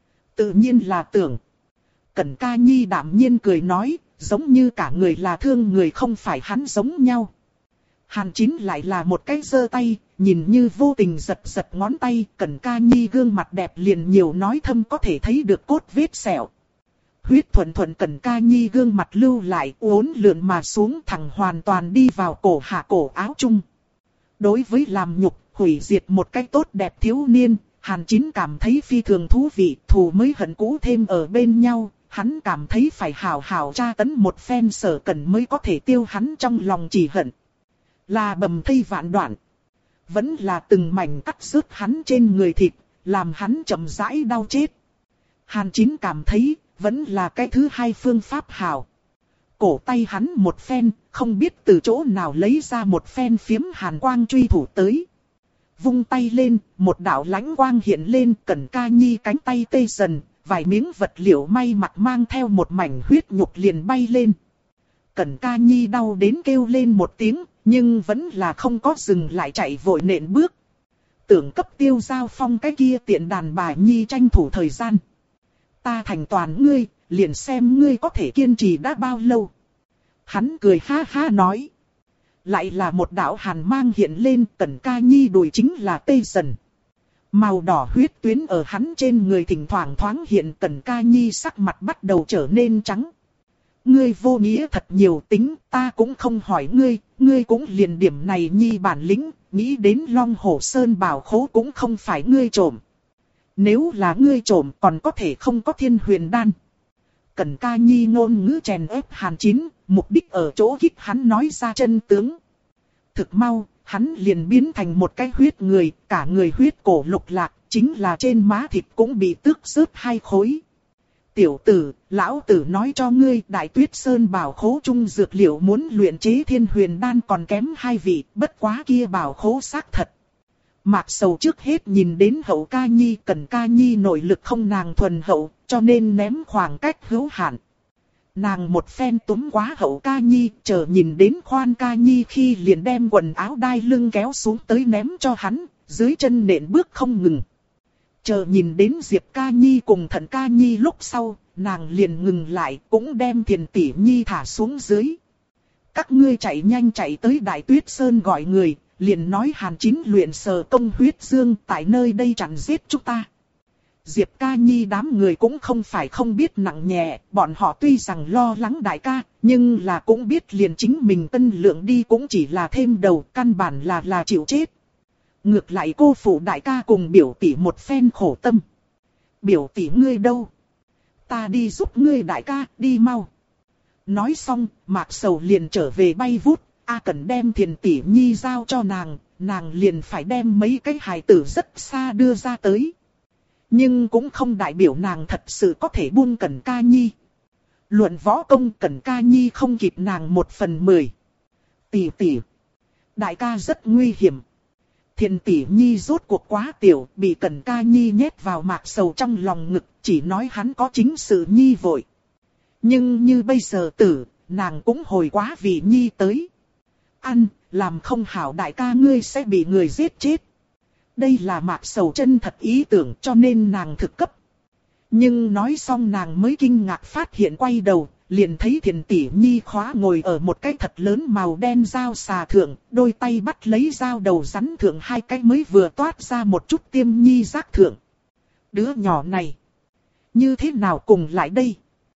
Tự nhiên là tưởng. Cẩn Ca Nhi đạm nhiên cười nói, giống như cả người là thương người không phải hắn giống nhau. Hàn Chín lại là một cái giơ tay, nhìn như vô tình giật ngón tay, Cẩn Ca Nhi gương mặt đẹp liền nhiều nói thâm có thể thấy được cốt vết sẹo. Huyết thuần Cẩn Ca Nhi gương mặt lưu lại uốn lượn mà xuống thẳng hoàn toàn đi vào cổ hạ cổ áo chung. Đối với làm nhục, hủy diệt một cách tốt đẹp thiếu niên, Hàn Chín cảm thấy phi thường thú vị, thù mới hận cũ thêm ở bên nhau, hắn cảm thấy phải hảo hảo tra tấn một phen Sở Cẩn mới có thể tiêu hắn trong lòng chỉ hận. Là bầm thây vạn đoạn, vẫn là từng mảnh cắt rớt hắn trên người thịt, làm hắn chậm rãi đau chết. Hàn Chín cảm thấy, vẫn là cái thứ hai phương pháp hảo. Cổ tay hắn một phen, không biết từ chỗ nào lấy ra một phen phiếm hàn quang truy thủ tới. Vung tay lên, một đạo lãnh quang hiện lên, Cẩn Ca Nhi cánh tay tê dần, vài miếng vật liệu may mặc mang theo một mảnh huyết nhục liền bay lên. Cẩn Ca Nhi đau đến kêu lên một tiếng, nhưng vẫn là không có dừng lại chạy vội nện bước. Tưởng cấp Tiêu Giao Phong cái kia tiện đàn bà nhi tranh thủ thời gian. Ta thành toàn ngươi, liền xem ngươi có thể kiên trì đã bao lâu. Hắn cười ha ha nói. Lại là một đạo hàn mang hiện lên, Cẩn Ca Nhi đùi chính là tê dần. Màu đỏ huyết tuyến ở hắn trên người thỉnh thoảng thoáng hiện, Cẩn Ca Nhi sắc mặt bắt đầu trở nên trắng. Ngươi vô nghĩa thật nhiều tính, ta cũng không hỏi ngươi cũng liền điểm này nhi bản lĩnh, nghĩ đến Long Hổ Sơn bảo khố cũng không phải ngươi trộm. Nếu là ngươi trộm còn có thể không có Thiên Huyền Đan. Cẩn Ca Nhi ngôn ngữ chèn ép Hàn Chín, mục đích ở chỗ kích hắn nói ra chân tướng. Thực mau, hắn liền biến thành một cái huyết người, cả người huyết cổ lục lạc, chính là trên má thịt cũng bị tước rớt 2 khối. Tiểu tử, lão tử nói cho ngươi, Đại Tuyết Sơn bảo khố trung dược liệu muốn luyện chế Thiên Huyền Đan còn kém 2 vị, bất quá kia bảo khố xác thật. Mạc Sầu trước hết nhìn đến Hậu Ca Nhi, Cẩn Ca Nhi nội lực không nàng thuần hậu, cho nên ném khoảng cách hữu hạn. Nàng một phen túm quá Hậu Ca Nhi, chờ nhìn đến Khoan Ca Nhi khi liền đem quần áo đai lưng kéo xuống tới ném cho hắn, dưới chân nện bước không ngừng. Chờ nhìn đến Diệp Ca Nhi cùng Thận Ca Nhi lúc sau, nàng liền ngừng lại, cũng đem Thiền Tỷ Nhi thả xuống dưới. Các ngươi chạy nhanh chạy tới Đại Tuyết Sơn gọi người, liền nói Hàn Chín luyện Sở Công huyết dương tại nơi đây chặn giết chúng ta. Diệp Ca Nhi đám người cũng không phải không biết nặng nhẹ, bọn họ tuy rằng lo lắng đại ca, nhưng là cũng biết liền chính mình cân lượng đi cũng chỉ là thêm đầu, căn bản là chịu chết. Ngược lại cô phụ đại ca cùng biểu tỷ một phen khổ tâm. Biểu tỷ ngươi đâu? Ta đi giúp ngươi đại ca, đi mau. Nói xong, Mạc Sầu liền trở về bay vút, A Cẩn đem Thiền Tỷ Nhi giao cho nàng liền phải đem mấy cái hài tử rất xa đưa ra tới. Nhưng cũng không đại biểu nàng thật sự có thể buông Cẩn Ca Nhi. Luận võ công Cẩn Ca Nhi không kịp nàng 1/10. Tỷ, đại ca rất nguy hiểm. Thiền Tỷ Nhi rốt cuộc quá tiểu, bị Cẩn Ca Nhi nhét vào Mạc Sầu trong lòng ngực, chỉ nói hắn có chính sự Nhi vội. Nhưng như bây giờ nàng cũng hồi quá vì Nhi tới. Làm không hảo đại ca ngươi sẽ bị người giết chết. Đây là Mạc Sầu chân thật ý tưởng cho nên nàng thực cấp. Nhưng nói xong nàng mới kinh ngạc phát hiện quay đầu, liền thấy Thiền Tỷ Nhi khóa ngồi ở một cái thật lớn màu đen dao xà thượng, đôi tay bắt lấy dao đầu rắn thượng 2 cái mới vừa toát ra một chút tiêm nhi giác thượng. Đứa nhỏ này, như thế nào cùng lại đây?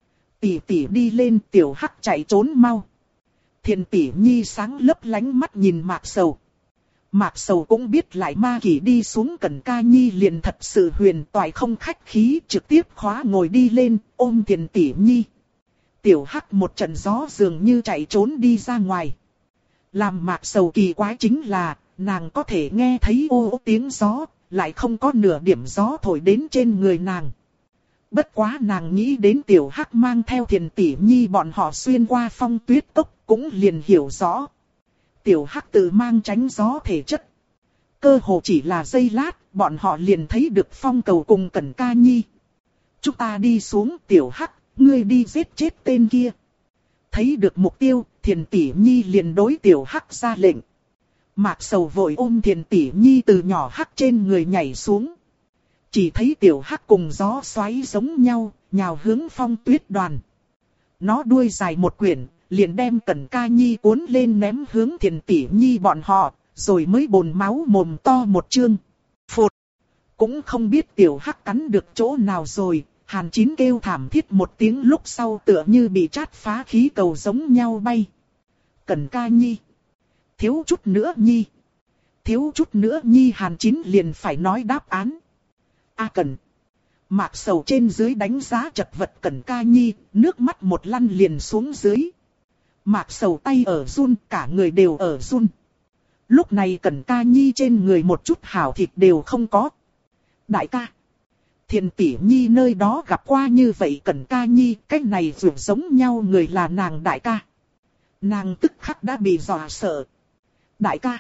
Tỷ đi lên, Tiểu Hắc chạy trốn mau. Thiền Tỷ Nhi sáng lấp lánh mắt nhìn Mạc Sầu. Mạc Sầu cũng biết lại ma kỷ đi xuống Cẩn Ca Nhi liền thật sự huyền toại không khách khí, trực tiếp khóa ngồi đi lên, ôm Thiền Tỷ Nhi. Tiểu Hắc một trận gió dường như chạy trốn đi ra ngoài. Làm Mạc Sầu kỳ quái chính là, nàng có thể nghe thấy ô ô tiếng gió, lại không có nửa điểm gió thổi đến trên người nàng. Bất quá nàng nghĩ đến Tiểu Hắc mang theo Thiền Tỷ Nhi bọn họ xuyên qua phong tuyết cốc, cũng liền hiểu rõ. Tiểu Hắc tự mang tránh gió thể chất. Cơ hồ chỉ là giây lát, bọn họ liền thấy được Phong Cầu cùng Cẩn Ca Nhi. Chúng ta đi xuống, Tiểu Hắc, ngươi đi giết chết tên kia. Thấy được mục tiêu, Thiền Tỷ Nhi liền đối Tiểu Hắc ra lệnh. Mạc Sầu vội ôm Thiền Tỷ Nhi từ nhỏ Hắc trên người nhảy xuống. Chỉ thấy Tiểu Hắc cùng gió xoáy giống nhau, nhào hướng Phong Tuyết Đoàn. Nó đuôi dài một quyển, liền đem Cẩn Ca Nhi cuốn lên ném hướng Thiền Tỷ Nhi bọn họ, rồi mới bồn máu mồm to một chương. Phụt! Cũng không biết Tiểu Hắc cắn được chỗ nào rồi, Hàn Chín kêu thảm thiết một tiếng lúc sau tựa như bị chát phá khí cầu giống nhau bay. Cẩn Ca Nhi! Thiếu chút nữa Nhi! Thiếu chút nữa Nhi Hàn Chín liền phải nói đáp án. A Cẩn! Mạc Sầu trên dưới đánh giá chật vật Cẩn Ca Nhi, nước mắt một lăn liền xuống dưới. Mạc Sầu tay ở run, cả người đều ở run. Lúc này Cẩn Ca Nhi trên người một chút hảo thịt đều không có. Đại ca! Thiền Tỷ Nhi nơi đó gặp qua như vậy Cẩn Ca Nhi, cách này vượt giống nhau người là nàng đại ca. Nàng tức khắc đã bị dọa sợ. Đại ca!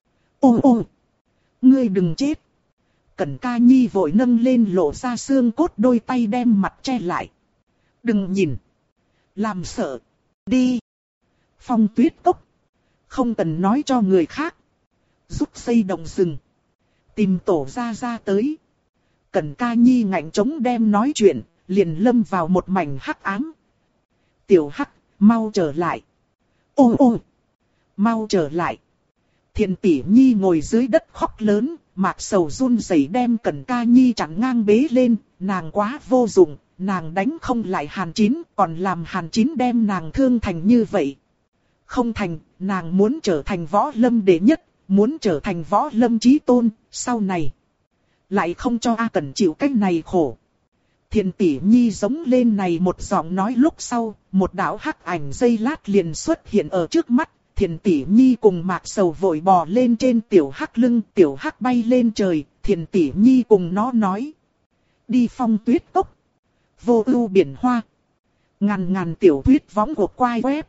Ô! Ngươi đừng chết! Cẩn Ca Nhi vội nâng lên lộ ra xương cốt đôi tay đem mặt che lại. Đừng nhìn! Làm sợ! Đi! Phong Tuyết Cốc! Không cần nói cho người khác. Rút dây động rừng. Tìm tổ ra tới. Cẩn Ca Nhi ngạnh chống đem nói chuyện, liền lâm vào một mảnh hắc ám. Tiểu Hắc, mau trở lại. Ô! Mau trở lại. Thiền Tỷ Nhi ngồi dưới đất khóc lớn, Mạc Sầu run rẩy đem Cẩn Ca Nhi chặn ngang bế lên, nàng quá vô dụng, nàng đánh không lại Hàn Chín, còn làm Hàn Chín đem nàng thương thành như vậy. Không thành, nàng muốn trở thành võ lâm đệ nhất, muốn trở thành võ lâm chí tôn, sau này. Lại không cho A Cẩn chịu cách này khổ. Thiền tỷ nhi giống lên này một giọng nói lúc sau, một đạo hắc ảnh giây lát liền xuất hiện ở trước mắt. Thiền tỷ nhi cùng Mạc Sầu vội bò lên trên tiểu hắc lưng, tiểu hắc bay lên trời, thiền tỷ nhi cùng nó nói. Đi Phong Tuyết Cốc. Vô ưu biển hoa. Ngàn ngàn tiểu tuyết võng của quai web.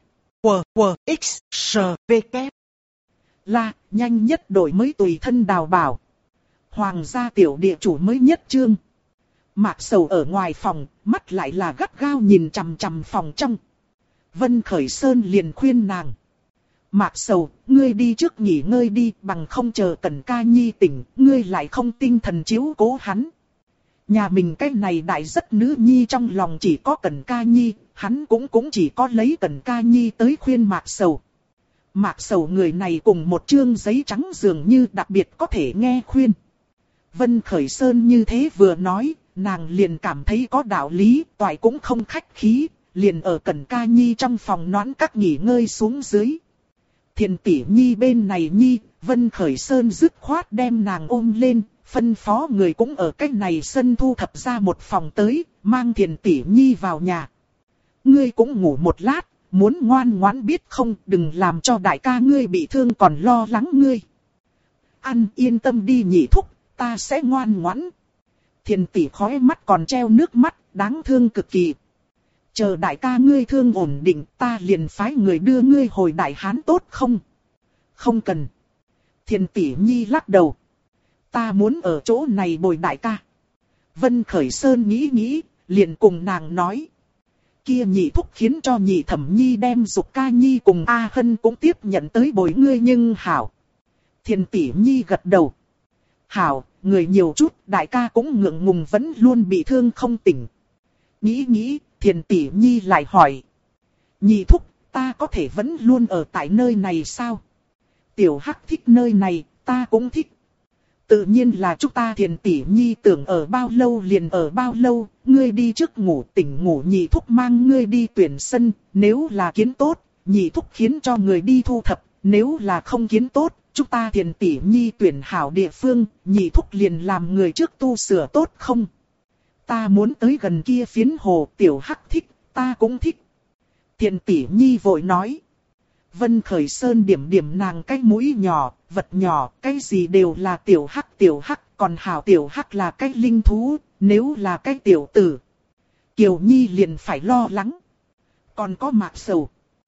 X, S, V, K. Là, nhanh nhất đổi mới tùy thân đào bảo. Hoàng gia tiểu địa chủ mới nhất chương. Mạc Sầu ở ngoài phòng, mắt lại là gắt gao nhìn chằm chằm phòng trong. Vân Khởi Sơn liền khuyên nàng. Mạc Sầu, ngươi đi trước nghỉ ngơi đi, bằng không chờ Cẩn Ca Nhi tỉnh, ngươi lại không tinh thần chiếu cố hắn. Nhà mình cái này đại rất nữ nhi trong lòng chỉ có Cẩn Ca Nhi, hắn cũng chỉ có lấy Cẩn Ca Nhi tới khuyên Mạc Sầu. Mạc Sầu người này cùng một chương giấy trắng dường như đặc biệt có thể nghe khuyên. Vân Khởi Sơn như thế vừa nói, nàng liền cảm thấy có đạo lý, toại cũng không khách khí, liền ở Cẩn Ca Nhi trong phòng noãn các nghỉ ngơi xuống dưới. Thiền tỷ nhi bên này nhi, Vân Khởi Sơn dứt khoát đem nàng ôm lên, phân phó người cũng ở cách này sân thu thập ra một phòng tới, mang thiền tỷ nhi vào nhà. Ngươi cũng ngủ một lát, muốn ngoan ngoãn biết không, đừng làm cho đại ca ngươi bị thương còn lo lắng ngươi. Ăn yên tâm đi nhị thúc, ta sẽ ngoan ngoãn. Thiền tỷ khóe mắt còn treo nước mắt, đáng thương cực kỳ. Chờ đại ca ngươi thương ổn định, ta liền phái người đưa ngươi hồi Đại Hán tốt không? Không cần. Thiền tỷ nhi lắc đầu. Ta muốn ở chỗ này bồi đại ca. Vân Khởi Sơn nghĩ nghĩ, liền cùng nàng nói. Kia nhị thúc khiến cho nhị thẩm nhi đem Dục Ca Nhi cùng A Hân cũng tiếp nhận tới bồi ngươi nhưng hảo. Thiền tỷ nhi gật đầu. Hảo, người nhiều chút, đại ca cũng ngượng ngùng vẫn luôn bị thương không tỉnh. Nghĩ, thiền tỷ nhi lại hỏi. Nhị thúc, ta có thể vẫn luôn ở tại nơi này sao? Tiểu Hắc thích nơi này, ta cũng thích. Tự nhiên là chúng ta thiền tỷ nhi tưởng ở bao lâu liền ở bao lâu, ngươi đi trước ngủ tỉnh ngủ nhị thúc mang ngươi đi tuyển sân, nếu là kiến tốt, nhị thúc khiến cho người đi thu thập, nếu là không kiến tốt, chúng ta thiền tỷ nhi tuyển hảo địa phương, nhị thúc liền làm người trước tu sửa tốt không? Ta muốn tới gần kia phiến hồ, tiểu Hắc thích, ta cũng thích. Thiền tỷ nhi vội nói. Vân Khởi Sơn điểm điểm nàng cái mũi nhỏ, vật nhỏ, cái gì đều là tiểu Hắc, còn hảo tiểu Hắc là cái linh thú, nếu là cái tiểu tử. Kiều Nhi liền phải lo lắng. Còn có Mạc Sầu.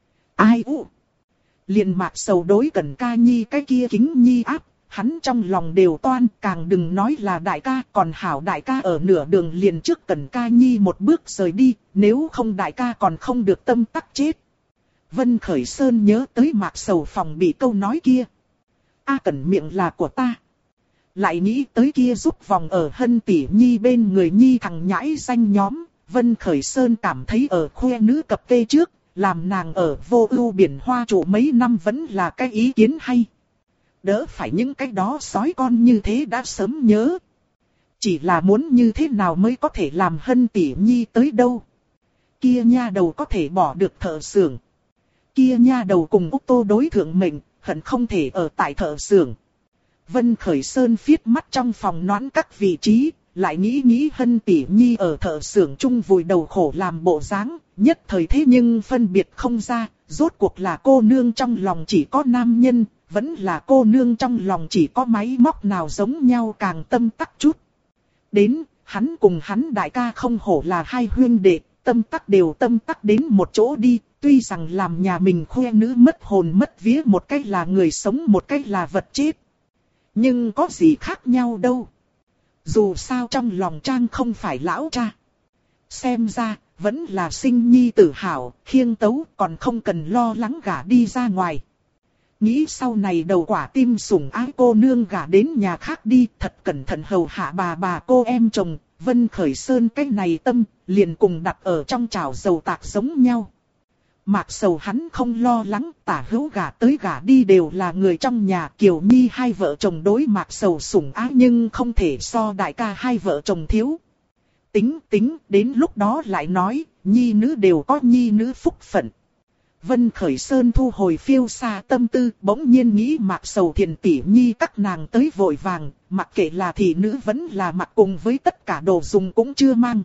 Ai u? Liền Mạc Sầu đối Cẩn Ca Nhi cái kia kính nhi áp, hắn trong lòng đều toan, càng đừng nói là đại ca, còn hảo đại ca ở nửa đường liền trước Cẩn Ca Nhi một bước rời đi, nếu không đại ca còn không được tâm tắc chết. Vân Khởi Sơn nhớ tới Mạc Sầu phòng bị câu nói kia. A Cẩn miệng là của ta. Lại nghĩ tới kia giúp vòng ở Hân tỷ nhi bên người nhi thằng nhãi danh nhóm. Vân Khởi Sơn cảm thấy ở khoe nữ cập kê trước, làm nàng ở Vô Ưu biển hoa trụ mấy năm vẫn là cái ý kiến hay. Đỡ phải những cái đó sói con như thế đã sớm nhớ. Chỉ là muốn như thế nào mới có thể làm Hân tỷ nhi tới đâu. Kia nha đầu có thể bỏ được thợ xưởng. Kia nha đầu cùng Úc Tô đối thượng mệnh, hận không thể ở tại thợ xưởng. Vân Khởi Sơn viết mắt trong phòng noãn các vị trí, lại nghĩ Hân tỷ nhi ở thợ xưởng chung vùi đầu khổ làm bộ dáng, nhất thời thế nhưng phân biệt không ra, rốt cuộc là cô nương trong lòng chỉ có nam nhân, vẫn là cô nương trong lòng chỉ có máy móc nào giống nhau càng tâm tắc chút. Đến, hắn cùng hắn đại ca không hổ là hai huynh đệ, tâm tắc đều tâm tắc đến một chỗ đi. Tuy rằng làm nhà mình khoe nữ mất hồn mất vía một cách là người sống một cách là vật chết. Nhưng có gì khác nhau đâu. Dù sao trong lòng Trang không phải lão cha. Xem ra, vẫn là sinh nhi tử hảo, khiêng tấu còn không cần lo lắng gả đi ra ngoài. Nghĩ sau này đầu quả tim sủng ái cô nương gả đến nhà khác đi thật cẩn thận hầu hạ bà cô em chồng. Vân Khởi Sơn cái này tâm liền cùng đặt ở trong chảo dầu tạc giống nhau. Mạc Sầu hắn không lo lắng, tả hữu gả tới gả đi đều là người trong nhà. Kiều Nhi hai vợ chồng đối Mạc Sầu sủng ái nhưng không thể so đại ca hai vợ chồng thiếu. Tính, đến lúc đó lại nói, nhi nữ đều có nhi nữ phúc phận. Vân Khởi Sơn thu hồi phiêu xa tâm tư, bỗng nhiên nghĩ Mạc Sầu Thiền tỷ nhi các nàng tới vội vàng, mặc kệ là thị nữ vẫn là mặc cùng với tất cả đồ dùng cũng chưa mang.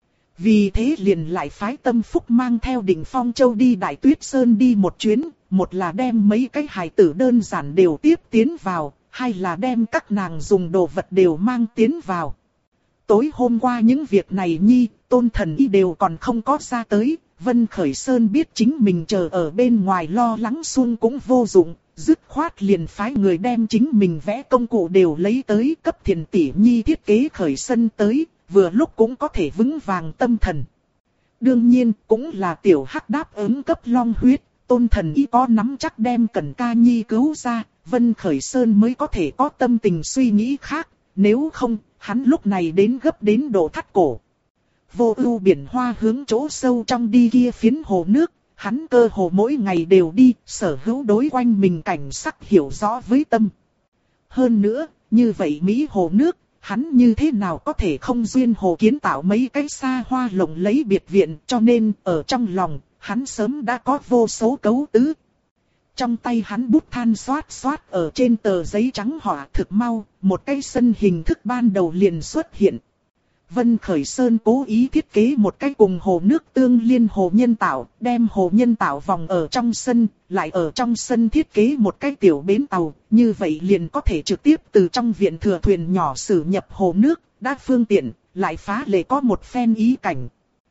Vì thế liền lại phái Tâm Phúc mang theo Định Phong Châu đi Đại Tuyết Sơn đi một chuyến, một là đem mấy cái hài tử đơn giản đều tiếp tiến vào, hai là đem các nàng dùng đồ vật đều mang tiến vào. Tối hôm qua những việc này nhi, Tôn Thần Y đều còn không có ra tới, Vân Khởi Sơn biết chính mình chờ ở bên ngoài lo lắng xuông cũng vô dụng, dứt khoát liền phái người đem chính mình vẽ công cụ đều lấy tới cấp Thiền tỷ nhi thiết kế khởi sân tới, vừa lúc cũng có thể vững vàng tâm thần. Đương nhiên cũng là tiểu hắc đáp ứng cấp long huyết, Tôn Thần Y có nắm chắc đem Cẩn Ca Nhi cứu ra, Vân Khởi Sơn mới có thể có tâm tình suy nghĩ khác, nếu không, hắn lúc này đến gấp đến độ thắt cổ. Vô ưu biển hoa hướng chỗ sâu trong đi kia phiến hồ nước, hắn cơ hồ mỗi ngày đều đi, sở hữu đối quanh mình cảnh sắc hiểu rõ với tâm. Hơn nữa, như vậy Mỹ hồ nước, hắn như thế nào có thể không duyên hồ kiến tạo mấy cái xa hoa lộng lẫy biệt viện, cho nên ở trong lòng, hắn sớm đã có vô số cấu tứ. Trong tay hắn bút than xoát xoát ở trên tờ giấy trắng họa thực mau, một cái sân hình thức ban đầu liền xuất hiện. Vân Khởi Sơn cố ý thiết kế một cái cùng hồ nước tương liên hồ nhân tạo, đem hồ nhân tạo vòng ở trong sân, lại ở trong sân thiết kế một cái tiểu bến tàu, như vậy liền có thể trực tiếp từ trong viện thừa thuyền nhỏ xử nhập hồ nước, đã phương tiện, lại phá lệ có một phen ý cảnh.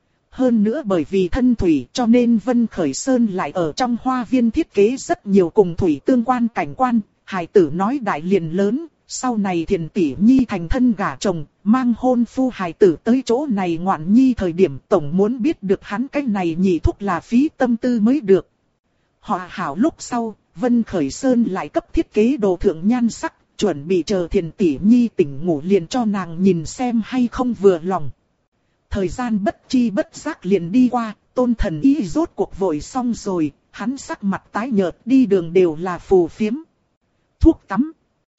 Hơn nữa bởi vì thân thủy cho nên Vân Khởi Sơn lại ở trong hoa viên thiết kế rất nhiều cùng thủy tương quan cảnh quan, hài tử nói đại liền lớn. Sau này Thiền tỷ nhi thành thân gả chồng, mang hôn phu hài tử tới chỗ này ngoạn nhi thời điểm tổng muốn biết được hắn cái này nhị thúc là phí tâm tư mới được. Họ hảo lúc sau, Vân Khởi Sơn lại cấp thiết kế đồ thượng nhan sắc, chuẩn bị chờ Thiền tỷ nhi tỉnh ngủ liền cho nàng nhìn xem hay không vừa lòng. Thời gian bất chi bất giác liền đi qua, Tôn Thần Y rốt cuộc vội xong rồi, hắn sắc mặt tái nhợt đi đường đều là phù phiếm. Thuốc tắm.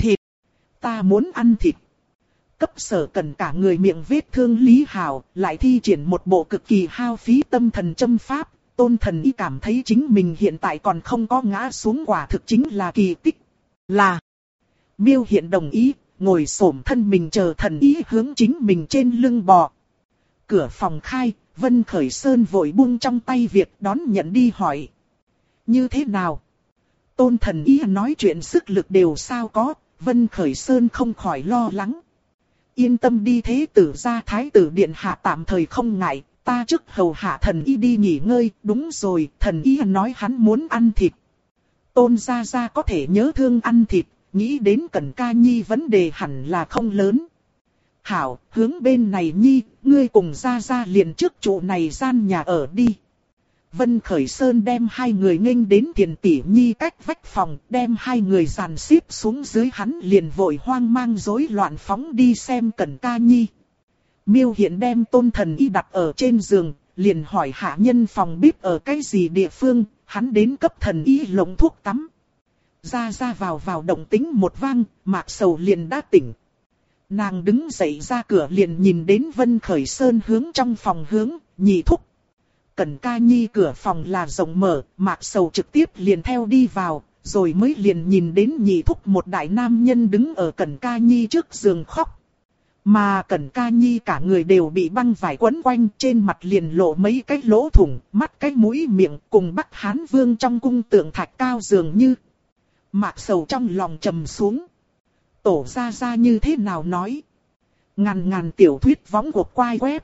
Ta muốn ăn thịt. Cấp Sở Cần cả người miệng vết thương Lý Hảo, lại thi triển một bộ cực kỳ hao phí tâm thần châm pháp. Tôn Thần Y cảm thấy chính mình hiện tại còn không có ngã xuống, quả thực chính là kỳ tích. Là Miêu Hiện đồng ý, ngồi xổm thân mình chờ Thần Y hướng chính mình trên lưng bò. Cửa phòng khai, Vân Khởi Sơn vội buông trong tay việc đón nhận đi hỏi. Như thế nào? Tôn Thần Y nói chuyện sức lực đều sao có. Vân Khởi Sơn không khỏi lo lắng. Yên tâm đi, thế tử gia thái tử điện hạ tạm thời không ngại, ta trước hầu hạ Thần Y đi nghỉ ngơi. Đúng rồi, Thần Y nói hắn muốn ăn thịt. Tôn gia gia có thể nhớ thương ăn thịt, nghĩ đến Cẩn Ca Nhi vấn đề hẳn là không lớn. Hảo, hướng bên này Nhi, ngươi cùng gia gia liền trước trụ này gian nhà ở đi. Vân Khởi Sơn đem hai người nghênh đến Thiền tỷ nhi cách vách phòng, đem hai người dàn xếp xuống dưới, hắn liền vội hoang mang rối loạn phóng đi xem Cẩn Ca Nhi. Miêu Hiện đem Tôn Thần Y đặt ở trên giường, liền hỏi hạ nhân phòng bếp ở cái gì địa phương, hắn đến cấp Thần Y lộng thuốc tắm. Ra vào động tĩnh một vang, Mạc Sầu liền đã tỉnh. Nàng đứng dậy ra cửa liền nhìn đến Vân Khởi Sơn hướng trong phòng hướng, nhị thúc. Cẩn Ca Nhi cửa phòng là rộng mở, Mạc Sầu trực tiếp liền theo đi vào, rồi mới liền nhìn đến nhị thúc một đại nam nhân đứng ở Cẩn Ca Nhi trước giường khóc. Mà Cẩn Ca Nhi cả người đều bị băng vải quấn quanh, trên mặt liền lộ mấy cái lỗ thủng, mắt cái mũi miệng cùng Bắc Hán Vương trong cung tượng thạch cao dường như. Mạc Sầu trong lòng trầm xuống. Tổ ra như thế nào nói? Ngàn tiểu thuyết võng của quai web.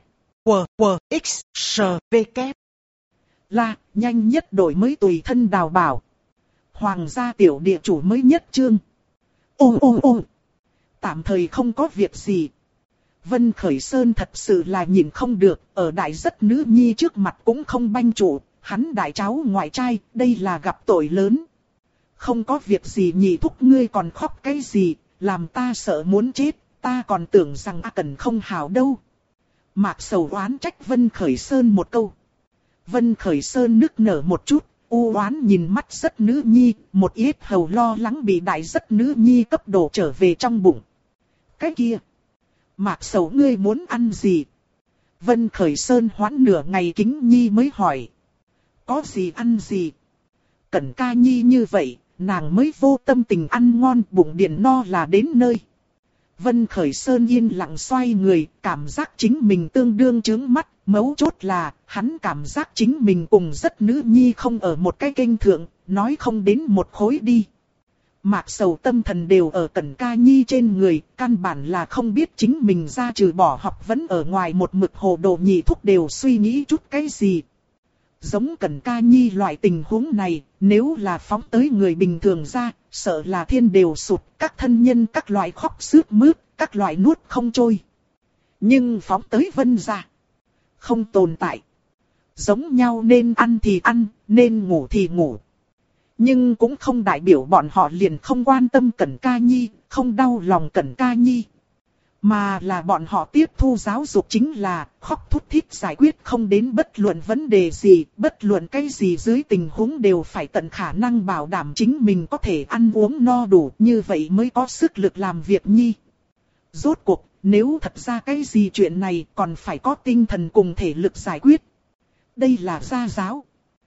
WXSVK. Là, nhanh nhất đổi mới tùy thân đào bảo. Hoàng gia tiểu địa chủ mới nhất chương. Ô. Tạm thời không có việc gì. Vân Khởi Sơn thật sự là nhìn không được, ở đại rất nữ nhi trước mặt cũng không banh trụ, hắn đại cháu ngoại trai, đây là gặp tội lớn. Không có việc gì nhị thúc, ngươi còn khóc cái gì, làm ta sợ muốn chết, ta còn tưởng rằng Cần không hảo đâu. Mạc Sầu oán trách Vân Khởi Sơn một câu. Vân Khởi Sơn nức nở một chút, u oán nhìn mắt rất nữ nhi, một ít hầu lo lắng bị đại rất nữ nhi cấp độ trở về trong bụng. Cái kia, Mạc Sầu ngươi muốn ăn gì? Vân Khởi Sơn hoãn nửa ngày Kính Nhi mới hỏi. Có gì ăn gì? Cẩn Ca Nhi như vậy, nàng mới vô tâm tình ăn ngon, bụng điện no là đến nơi. Vân Khởi Sơn yên lặng xoay người, cảm giác chính mình tương đương chướng mắt, mấu chốt là, hắn cảm giác chính mình cùng rất nữ nhi không ở một cái kênh thượng, nói không đến một khối đi. Mạc Sầu tâm thần đều ở Cẩn Ca Nhi trên người, căn bản là không biết chính mình ra trừ bỏ học vẫn ở ngoài một mực hồ đồ nhị thúc đều suy nghĩ chút cái gì. Giống Cẩn Ca Nhi loại tình huống này, nếu là phóng tới người bình thường ra, sợ là thiên đều sụt, các thân nhân các loại khóc sướt mướt, các loại nuốt không trôi. Nhưng phóng tới Vân gia, không tồn tại. Giống nhau nên ăn thì ăn, nên ngủ thì ngủ. Nhưng cũng không đại biểu bọn họ liền không quan tâm Cẩn Ca Nhi, không đau lòng Cẩn Ca Nhi. Mà là bọn họ tiếp thu giáo dục chính là khóc thút thít giải quyết không đến bất luận vấn đề gì, bất luận cái gì dưới tình huống đều phải tận khả năng bảo đảm chính mình có thể ăn uống no đủ, như vậy mới có sức lực làm việc nhi. Rốt cuộc, nếu thật ra cái gì chuyện này còn phải có tinh thần cùng thể lực giải quyết. Đây là gia giáo.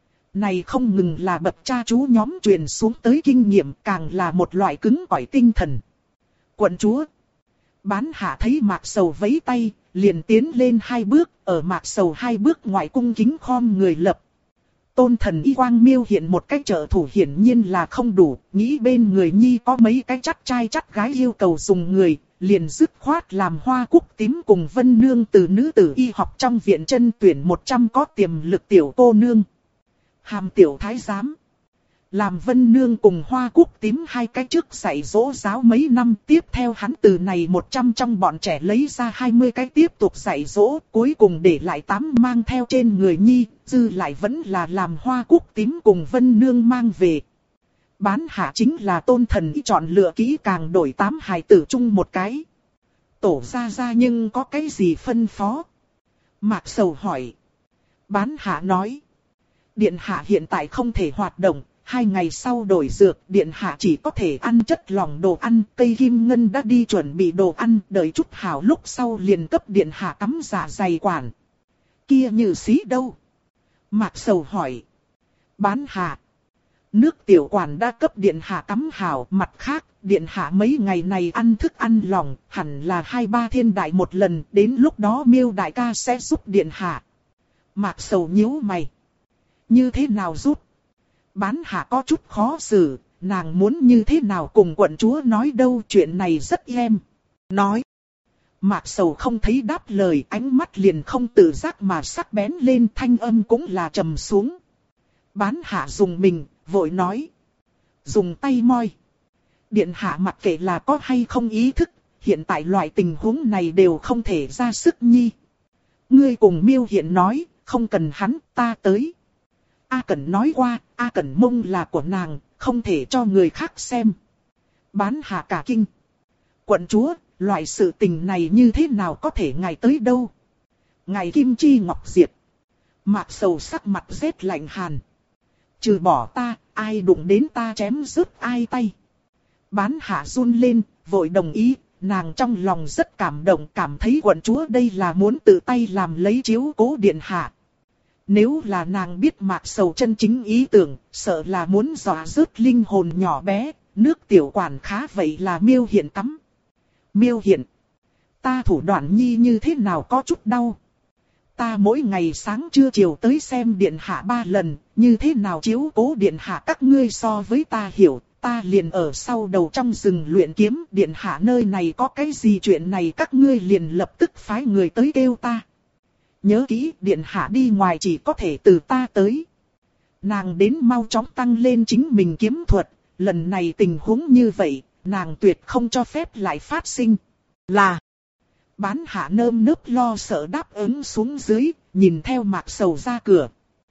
Này không ngừng là bậc cha chú nhóm truyền xuống tới kinh nghiệm, càng là một loại cứng cỏi tinh thần. Quận chúa. Bán hạ thấy Mạc Sầu vẫy tay, liền tiến lên 2 bước, ở Mạc Sầu 2 bước ngoại cung kính khom người lập. Tôn thần y quang miêu hiện một cái trợ thủ hiển nhiên là không đủ, nghĩ bên người nhi có mấy cái chắt trai chắt gái yêu cầu dùng người, liền dứt khoát làm Hoa Cúc Tím cùng Vân Nương từ nữ tử y học trong viện chân tuyển 100 có tiềm lực tiểu cô nương. Hàm tiểu thái giám. Làm Vân Nương cùng Hoa Cúc Tím 2 cái trước dạy dỗ giáo mấy năm, tiếp theo hắn từ này 100 trong bọn trẻ lấy ra 20 cái tiếp tục dạy dỗ, cuối cùng để lại 8 mang theo trên người nhi, dư lại vẫn là làm Hoa Cúc Tím cùng Vân Nương mang về. Bán hạ chính là Tôn thần y chọn lựa kỹ càng đổi 8 hài tử chung một cái. Tổ ra nhưng có cái gì phân phó? Mạc Sầu hỏi. Bán hạ nói. Điện hạ hiện tại không thể hoạt động. 2 ngày sau đổi dược, điện hạ chỉ có thể ăn chất lỏng đồ ăn, cây kim ngân đã đi chuẩn bị đồ ăn, đợi chút hảo lúc sau liền cấp điện hạ cắm dạ dày quản. Kia Như Sĩ đâu? Mạc Sầu hỏi. Bán hạ. Nước tiểu quản đã cấp điện hạ cắm hảo, mặt khác, điện hạ mấy ngày này ăn thức ăn lỏng, hẳn là 2-3 thiên đại một lần, đến lúc đó Miêu đại ca sẽ giúp điện hạ. Mạc Sầu nhíu mày. Như thế nào giúp? Bán hạ có chút khó xử, nàng muốn như thế nào cùng quận chúa nói đâu, chuyện này rất êm. Nói. Mạc Sầu không thấy đáp lời, ánh mắt liền không tự giác mà sắc bén lên, thanh âm cũng là trầm xuống. Bán hạ dùng mình, vội nói. Dùng tay moi. Điện hạ mặc kệ là có hay không ý thức, hiện tại loại tình huống này đều không thể ra sức nhi. Ngươi cùng Miêu Hiện nói, không cần hắn, ta tới. A Cẩn nói qua, A Cẩn mông là của nàng, không thể cho người khác xem. Bán hạ cả kinh. Quận chúa, loại sự tình này như thế nào có thể ngài tới đâu? Ngài Kim Chi Ngọc Diệp. Mạc Sầu sắc mặt rét lạnh hàn. Trừ bỏ ta, ai đụng đến ta chém rứt ai tay. Bán hạ run lên, vội đồng ý, nàng trong lòng rất cảm động, cảm thấy quận chúa đây là muốn tự tay làm lấy chiếu cố điện hạ. Nếu là nàng biết Mạc Sầu chân chính ý tưởng, sợ là muốn dọa rớt linh hồn nhỏ bé, nước tiểu quản khá vậy là Miêu Hiện cắm. Miêu Hiện, ta thủ đoạn nhi như thế nào có chút đau. Ta mỗi ngày sáng trưa chiều tới xem điện hạ 3 lần, như thế nào chiếu cố điện hạ các ngươi so với ta hiểu, ta liền ở sau đầu trong rừng luyện kiếm, điện hạ nơi này có cái gì chuyện này các ngươi liền lập tức phái người tới kêu ta. Nhớ kỹ, điện hạ đi ngoài chỉ có thể từ ta tới. Nàng đến mau chóng tăng lên chính mình kiếm thuật, lần này tình huống như vậy, nàng tuyệt không cho phép lại phát sinh. Là, bán hạ nơm nớp lo sợ đáp ứng xuống dưới, nhìn theo Mạc Sầu ra cửa.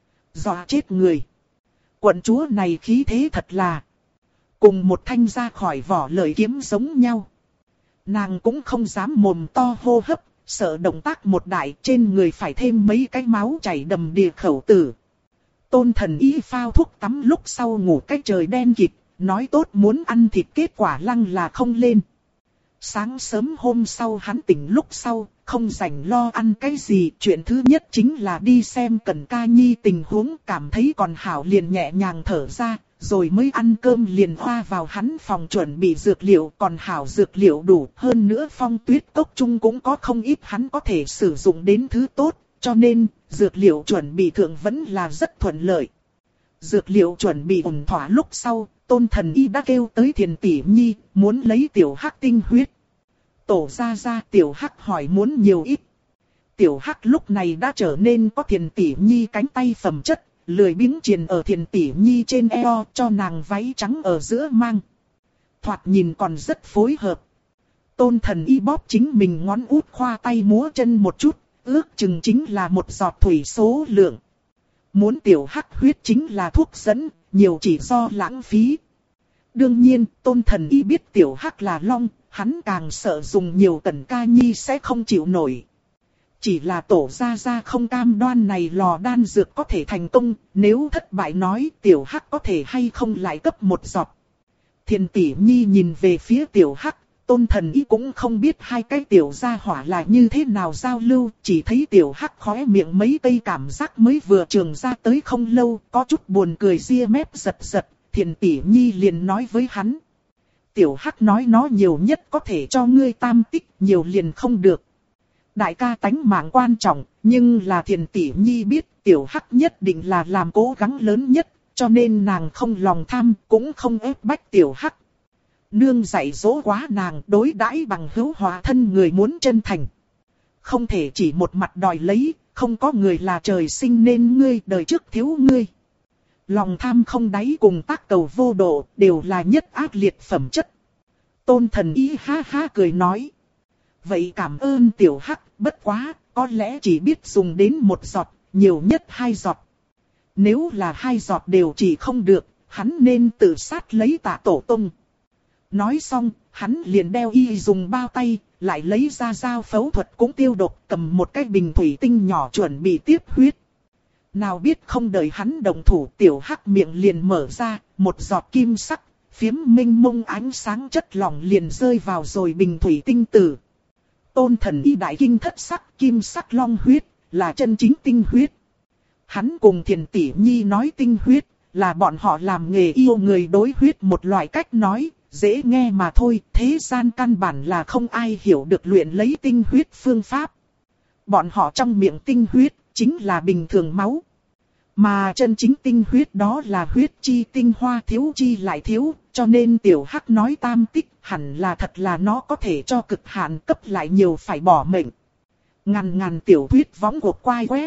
Dọa chết người. Quận chúa này khí thế thật là, cùng một thanh ra khỏi vỏ lợi kiếm giống nhau. Nàng cũng không dám mồm to hô hấp. Sợ động tác một đại trên người phải thêm mấy cái máu chảy đầm đìa khẩu tử, Tôn Thần Y phao thuốc tắm lúc sau ngủ cái trời đen kịt, nói tốt muốn ăn thịt kết quả lăng là không lên. Sáng sớm hôm sau hắn tỉnh lúc sau, không rảnh lo ăn cái gì, chuyện thứ nhất chính là đi xem Cẩn Ca Nhi tình huống, cảm thấy còn hảo liền nhẹ nhàng thở ra, rồi mới ăn cơm liền hoa vào hắn phòng chuẩn bị dược liệu, còn hảo dược liệu đủ, hơn nữa Phong Tuyết cốc chung cũng có không ít hắn có thể sử dụng đến thứ tốt, cho nên dược liệu chuẩn bị thượng vẫn là rất thuận lợi. Dược liệu chuẩn bị ổn thỏa lúc sau, Tôn Thần Y đã kêu tới Thiền Tỷ Nhi, muốn lấy tiểu hắc tinh huyết. Tổ ra tiểu hắc hỏi muốn nhiều ít. Tiểu hắc lúc này đã trở nên có Thiền Tỷ Nhi cánh tay phẩm chất, lười biếng triền ở Thiền Tỷ Nhi trên eo cho nàng váy trắng ở giữa mang. Thoạt nhìn còn rất phối hợp. Tôn Thần Y bóp chính mình ngón út khoa tay múa chân một chút, ước chừng chính là một giọt thủy số lượng. Muốn tiểu hắc huyết chính là thuốc dẫn, nhiều chỉ do lãng phí. Đương nhiên, Tôn Thần Y biết tiểu hắc là long, hắn càng sợ dùng nhiều Cẩn Ca Nhi sẽ không chịu nổi. Chỉ là tổ ra không cam đoan này lò đan dược có thể thành công, nếu thất bại nói tiểu hắc có thể hay không lại cấp một giọt. Thiền Tỷ Nhi nhìn về phía tiểu hắc, Tôn Thần Y cũng không biết hai cái tiểu gia hỏa là như thế nào giao lưu, chỉ thấy tiểu hắc khóe miệng mấy cây cảm giác mới vừa trường ra tới không lâu, có chút buồn cười ria mép giật giật, Thiền Tỷ Nhi liền nói với hắn. Tiểu hắc nói nó nhiều nhất có thể cho ngươi tam tích, nhiều liền không được. Đại ca tánh mạng quan trọng, nhưng là Thiền Tỷ Nhi biết tiểu hắc nhất định là làm cố gắng lớn nhất, cho nên nàng không lòng tham, cũng không ép bách tiểu hắc. Nương dạy dỗ quá nàng, đối đãi bằng hữu hòa thân người muốn chân thành. Không thể chỉ một mặt đòi lấy, không có người là trời sinh nên ngươi, đời trước thiếu ngươi. Lòng tham không đáy cùng tác cầu vô độ, đều là nhất ác liệt phẩm chất. Tôn Thần Y ha ha cười nói. Vậy cảm ơn tiểu hắc, bất quá, có lẽ chỉ biết dùng đến một giọt, nhiều nhất 2 giọt. Nếu là 2 giọt đều chỉ không được, hắn nên tự sát lấy Tạ Tổ Tông. Nói xong, hắn liền đeo y dùng bao tay, lại lấy ra dao phẫu thuật cũng tiêu độc, cầm một cái bình thủy tinh nhỏ chuẩn bị tiếp huyết. Nào biết không đợi hắn động thủ, tiểu hắc miệng liền mở ra, một giọt kim sắc, phiếm minh mông ánh sáng chất lỏng liền rơi vào rồi bình thủy tinh tử. Tôn Thần Y đại kinh thất sắc, kim sắc long huyết, là chân chính tinh huyết. Hắn cùng Thiền Tỷ Nhi nói tinh huyết, là bọn họ làm nghề yêu người đối huyết một loại cách nói, dễ nghe mà thôi, thế gian căn bản là không ai hiểu được luyện lấy tinh huyết phương pháp. Bọn họ trong miệng tinh huyết, chính là bình thường máu. Mà chân chính tinh huyết đó là huyết chi tinh hoa thiếu chi lại thiếu, cho nên tiểu hắc nói tam tích, hẳn là thật là nó có thể cho cực hạn cấp lại nhiều phải bỏ mệnh. Ngàn tiểu thuyết võng của quai web.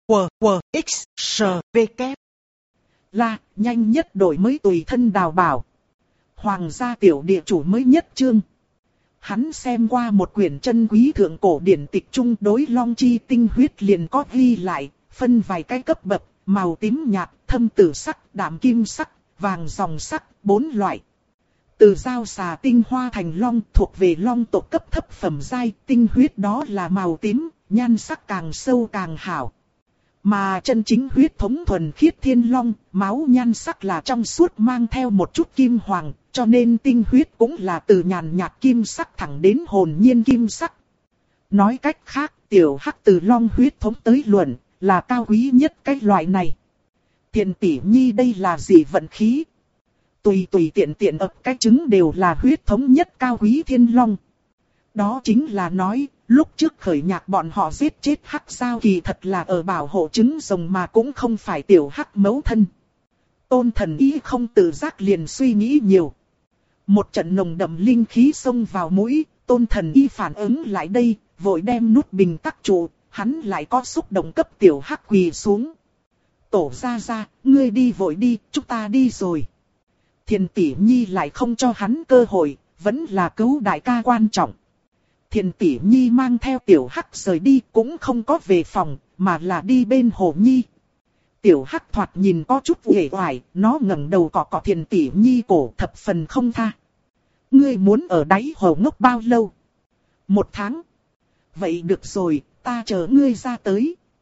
X, S, V, K. Là, nhanh nhất đổi mới tùy thân đào bảo. Hoàng gia tiểu địa chủ mới nhất chương. Hắn xem qua một quyển chân quý thượng cổ điển tịch trung đối long chi tinh huyết liền có ghi lại, phân vài cái cấp bậc, màu tím nhạt, thâm tử sắc, đạm kim sắc, vàng ròng sắc, 4 loại. Từ dao xà tinh hoa thành long thuộc về long tộc cấp thấp phẩm giai, tinh huyết đó là màu tím, nhan sắc càng sâu càng hảo. Mà chân chính huyết thống thuần khiết thiên long, máu nhan sắc là trong suốt mang theo một chút kim hoàng, cho nên tinh huyết cũng là từ nhàn nhạt kim sắc thẳng đến hồn nhiên kim sắc. Nói cách khác, tiểu hắc từ long huyết thống tới luận, là cao quý nhất cái loại này. Thiền Tỷ Nhi đây là gì vận khí? Tùy tiện ập cái trứng đều là huyết thống nhất cao quý thiên long. Đó chính là nói, lúc trước khởi nhạc bọn họ giết chết hắc giao kỳ thật là ở bảo hộ trứng rồng mà cũng không phải tiểu hắc mẫu thân. Tôn Thần Y không tự giác liền suy nghĩ nhiều. Một trận nồng đậm linh khí xông vào mũi, Tôn Thần Y phản ứng lại đây, vội đem nút bình tắc trụ, hắn lại có xúc động cấp tiểu hắc quỳ xuống. Tổ ra, ngươi đi vội đi, chúng ta đi rồi. Thiền Tỷ Nhi lại không cho hắn cơ hội, vẫn là cứu đại ca quan trọng. Thiền Tỷ Nhi mang theo tiểu hắc rời đi cũng không có về phòng, mà là đi bên hồ nhi. Tiểu hắc thoạt nhìn có chút uể oải, nó ngẩng đầu cọ Thiền Tỷ Nhi cổ thập phần không tha. Ngươi muốn ở đáy hồ ngốc bao lâu? 1 tháng. Vậy được rồi, ta chờ ngươi ra tới.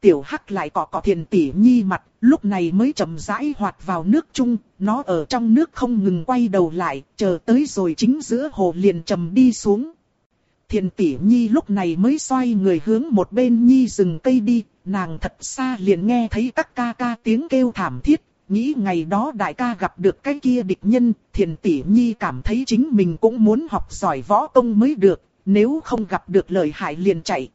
Tiểu Hắc lại cọ cọ Thiền Tỷ Nhi mặt, lúc này mới chậm rãi hoạt vào nước chung, nó ở trong nước không ngừng quay đầu lại, chờ tới rồi chính giữa hồ liền trầm đi xuống. Thiền Tỷ Nhi lúc này mới xoay người hướng một bên Nhi rừng cây đi, nàng thật xa liền nghe thấy các ca ca tiếng kêu thảm thiết, nghĩ ngày đó đại ca gặp được cái kia địch nhân, Thiền Tỷ Nhi cảm thấy chính mình cũng muốn học giỏi võ công mới được, nếu không gặp được lợi hại liền chạy.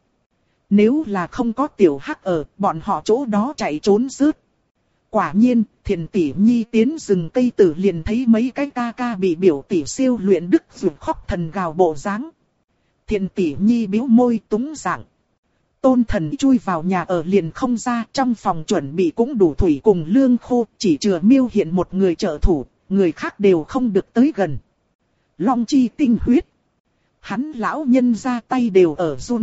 Nếu là không có Tiểu Hắc ở, bọn họ chỗ đó chạy trốn rớt. Quả nhiên, Thiền Tỷ Nhi tiến rừng cây tử liền thấy mấy cái ca ca bị biểu tỷ siêu luyện đức ruột khóc thần gào bộ dáng. Thiền Tỷ Nhi bĩu môi túng dạng. Tôn Thần chui vào nhà ở liền không ra, trong phòng chuẩn bị cũng đủ thủy cùng lương khô, chỉ chừa Miêu Hiện một người trợ thủ, người khác đều không được tới gần. Long chi tinh huyết. Hắn lão nhân ra tay đều ở run.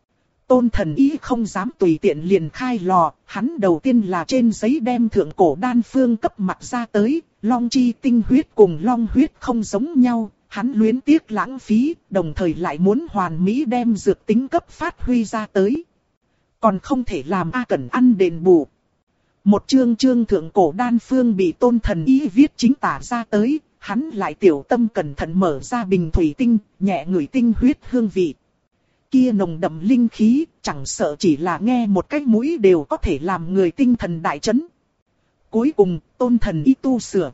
Tôn Thần ý không dám tùy tiện liền khai lò, hắn đầu tiên là trên giấy đem thượng cổ đan phương cấp mặt ra tới, long chi tinh huyết cùng long huyết không giống nhau, hắn luyến tiếc lãng phí, đồng thời lại muốn hoàn mỹ đem dược tính cấp phát huy ra tới. Còn không thể làm A Cẩn ăn đền bù. Một chương thượng cổ đan phương bị Tôn Thần ý viết chính tả ra tới, hắn lại tiểu tâm cẩn thận mở ra bình thủy tinh, nhẹ ngửi tinh huyết hương vị. Kia nồng đậm linh khí, chẳng sợ chỉ là nghe một cái mũi đều có thể làm người tinh thần đại chấn. Cuối cùng, Tôn Thần y tu sửa,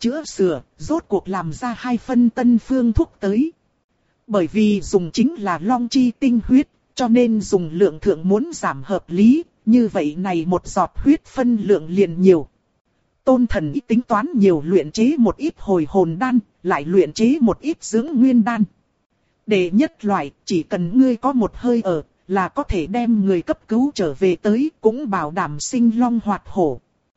rốt cuộc làm ra 2 phân tân phương thuốc tới. Bởi vì dùng chính là long chi tinh huyết, cho nên dùng lượng thượng muốn giảm hợp lý, như vậy này một giọt huyết phân lượng liền nhiều. Tôn Thần y tính toán nhiều luyện chế một ít hồi hồn đan, lại luyện chế một ít dưỡng nguyên đan. Đệ nhất loại, chỉ cần ngươi có một hơi ở, là có thể đem người cấp cứu trở về tới, cũng bảo đảm sinh long hoạt hổ.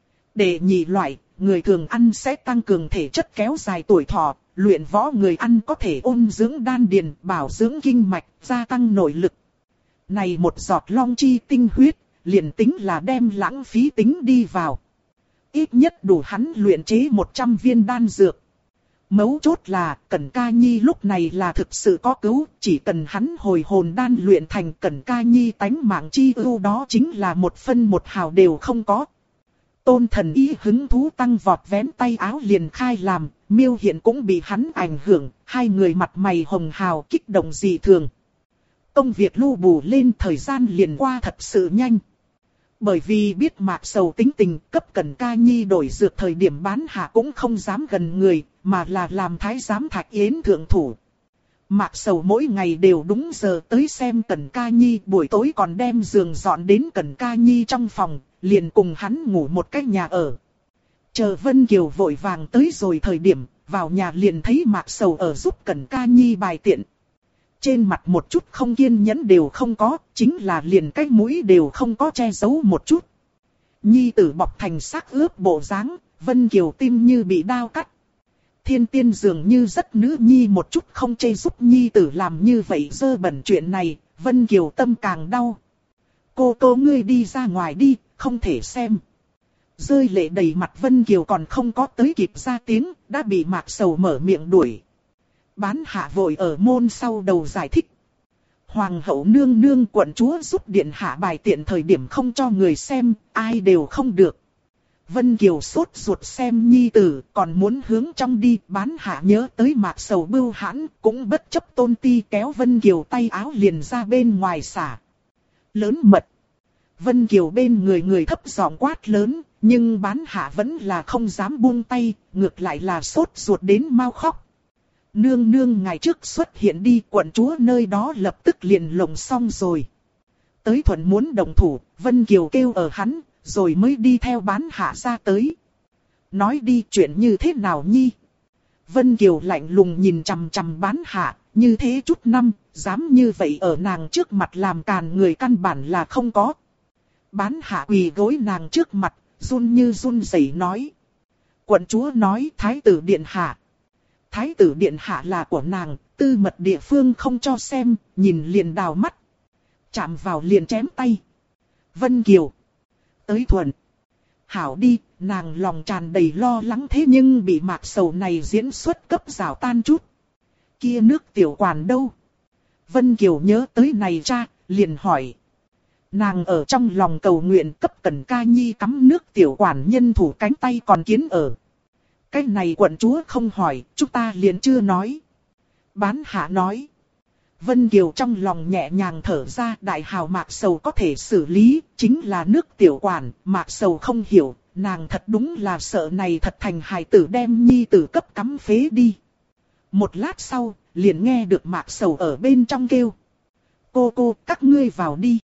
Đệ nhị loại, người thường ăn sẽ tăng cường thể chất kéo dài tuổi thọ, luyện võ người ăn có thể ôn dưỡng đan điền, bảo dưỡng kinh mạch, gia tăng nội lực. Này một giọt long chi tinh huyết, liền tính là đem lãng phí tính đi vào. Ít nhất đủ hắn luyện chế 100 viên đan dược. Mấu chốt là, Cẩn Ca Nhi lúc này là thực sự có cứu, chỉ cần hắn hồi hồn đan luyện thành Cẩn Ca Nhi tánh mạng chi ưu đó chính là 1 phân 1 hào đều không có. Tôn Thần ý hứng thú tăng vọt vén tay áo liền khai làm, Miêu Hiện cũng bị hắn ảnh hưởng, 2 người mặt mày hồng hào kích động dị thường. Công việc lưu bù lên thời gian liền qua thật sự nhanh. Bởi vì biết Mạc Sầu tính tình, cấp Cẩn Ca Nhi đổi dược thời điểm bán hạ cũng không dám gần người, mà là làm thái giám Thạch Yến thượng thủ. Mạc Sầu mỗi ngày đều đúng giờ tới xem Cẩn Ca Nhi, buổi tối còn đem giường dọn đến Cẩn Ca Nhi trong phòng, liền cùng hắn ngủ một cái nhà ở. Chờ Vân Kiều vội vàng tới rồi thời điểm, vào nhà liền thấy Mạc Sầu ở giúp Cẩn Ca Nhi bài tiện. Trên mặt một chút không kiên nhẫn đều không có, chính là liền cái mũi đều không có che giấu một chút. Nhi tử bọc thành xác ướp bộ dáng, Vân Kiều tim như bị đao cắt. Thiên Tiên dường như rất nữ nhi một chút không chê giúp Nhi tử làm như vậy dơ bẩn chuyện này, Vân Kiều tâm càng đau. Cô ngươi đi ra ngoài đi, không thể xem. Rơi lệ đầy mặt Vân Kiều còn không có tới kịp ra tiếng, đã bị Mạc Sầu mở miệng đuổi. Bán hạ vội ở môn sau đầu giải thích. Hoàng hậu nương nương quận chúa giúp điện hạ bài tiện thời điểm không cho người xem, ai đều không được. Vân Kiều sốt ruột xem Nhi tử, còn muốn hướng trong đi, bán hạ nhớ tới Mạc Sầu bưu hãn, cũng bất chấp Tôn Ti kéo Vân Kiều tay áo liền ra bên ngoài xả. Lớn mật. Vân Kiều bên người thấp giọng quát lớn, nhưng bán hạ vẫn là không dám buông tay, ngược lại là sốt ruột đến mau khóc. Nương nương ngày trước xuất hiện đi, quận chúa nơi đó lập tức liền lộng xong rồi. Tới thuận muốn động thủ, Vân Kiều kêu ở hắn, rồi mới đi theo bán hạ ra tới. Nói đi chuyện như thế nào Nhi? Vân Kiều lạnh lùng nhìn chằm chằm bán hạ, như thế chút năm, dám như vậy ở nàng trước mặt làm càn người căn bản là không có. Bán hạ quỳ gối nàng trước mặt, run như run rẩy nói. Quận chúa nói thái tử điện hạ. Thái tử điện hạ là của nàng, tư mật địa phương không cho xem, nhìn liền đào mắt. Chạm vào liền chém tay. Vân Kiều. Tới thuận. Hảo đi, nàng lòng tràn đầy lo lắng thế nhưng bị Mạc Sầu này diễn xuất cấp rào tan chút. Kia nước tiểu quản đâu? Vân Kiều nhớ tới này cha, liền hỏi. Nàng ở trong lòng cầu nguyện cấp Cẩn Ca Nhi cắm nước tiểu quản nhân thủ cánh tay còn kiến ở. Cái này quận chúa không hỏi, chúng ta liền chưa nói. Bán hạ nói. Vân Kiều trong lòng nhẹ nhàng thở ra, đại hào Mạc Sầu có thể xử lý, chính là nước tiểu quản, Mạc Sầu không hiểu, nàng thật đúng là sợ này thật thành hài tử đem nhi tử cấp cắm phế đi. Một lát sau, liền nghe được Mạc Sầu ở bên trong kêu. Cô, các ngươi vào đi.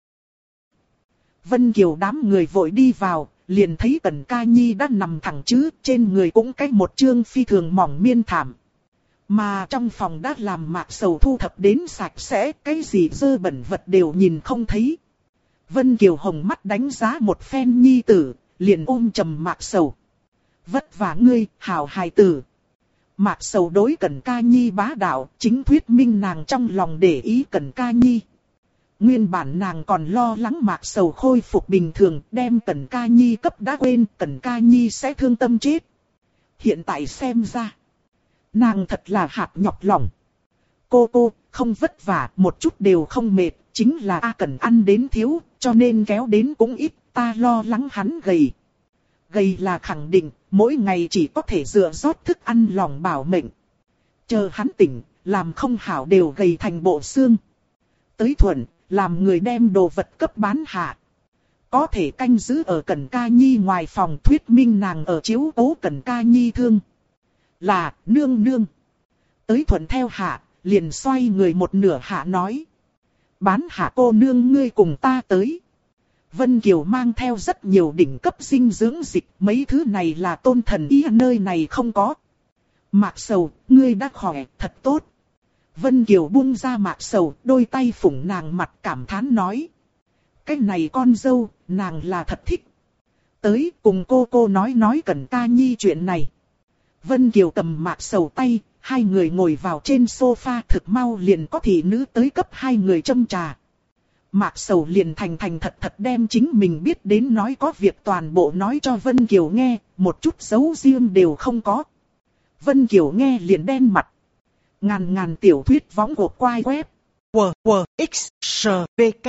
Vân Kiều đám người vội đi vào, liền thấy Cẩn Ca Nhi đã nằm thẳng chứ, trên người cũng cách một chương phi thường mỏng miên thảm. Mà trong phòng đã làm Mạc Sầu thu thập đến sạch sẽ, cái gì dơ bẩn vật đều nhìn không thấy. Vân Kiều hồng mắt đánh giá một phen nhi tử, liền ôm trầm Mạc Sầu. Vất vả ngươi, hảo hài tử. Mạc Sầu đối Cẩn Ca Nhi bá đạo, chính thuyết minh nàng trong lòng để ý Cẩn Ca Nhi. Nguyên bản nàng còn lo lắng Mạc Sầu khôi phục bình thường, đem Cẩn Ca Nhi cấp đã quên, Cẩn Ca Nhi sẽ thương tâm chết. Hiện tại xem ra, nàng thật là hạt nhọc lòng. Cô, không vất vả, một chút đều không mệt, chính là A Cẩn ăn đến thiếu, cho nên kéo đến cũng ít, ta lo lắng hắn gầy. Gầy là khẳng định, mỗi ngày chỉ có thể dựa rót thức ăn lòng bảo mệnh. Chờ hắn tỉnh, làm không hảo đều gầy thành bộ xương. Tới thuận, làm người đem đồ vật cấp bán hạ. Có thể canh giữ ở Cẩn Ca Nhi ngoài phòng thuyết minh nàng ở chiếu cố Cẩn Ca Nhi thương. Là, nương. Tới thuận theo hạ, liền xoay người một nửa hạ nói. Bán hạ cô nương ngươi cùng ta tới. Vân Kiều mang theo rất nhiều đỉnh cấp dinh dưỡng dịch, mấy thứ này là tôn thần y nơi này không có. Mạc Sầu, ngươi đã khỏe, thật tốt. Vân Kiều buông ra Mạc Sầu, đôi tay phủng nàng mặt cảm thán nói. Cái này con dâu, nàng là thật thích. Tới cùng cô nói Cẩn Ca Nhi chuyện này. Vân Kiều cầm Mạc Sầu tay, hai người ngồi vào trên sofa thực mau liền có thị nữ tới cấp hai người châm trà. Mạc Sầu liền thành thật đem chính mình biết đến nói có việc toàn bộ nói cho Vân Kiều nghe, một chút giấu riêng đều không có. Vân Kiều nghe liền đen mặt. Ngàn tiểu thuyết võng của quai web. X, S, V, K.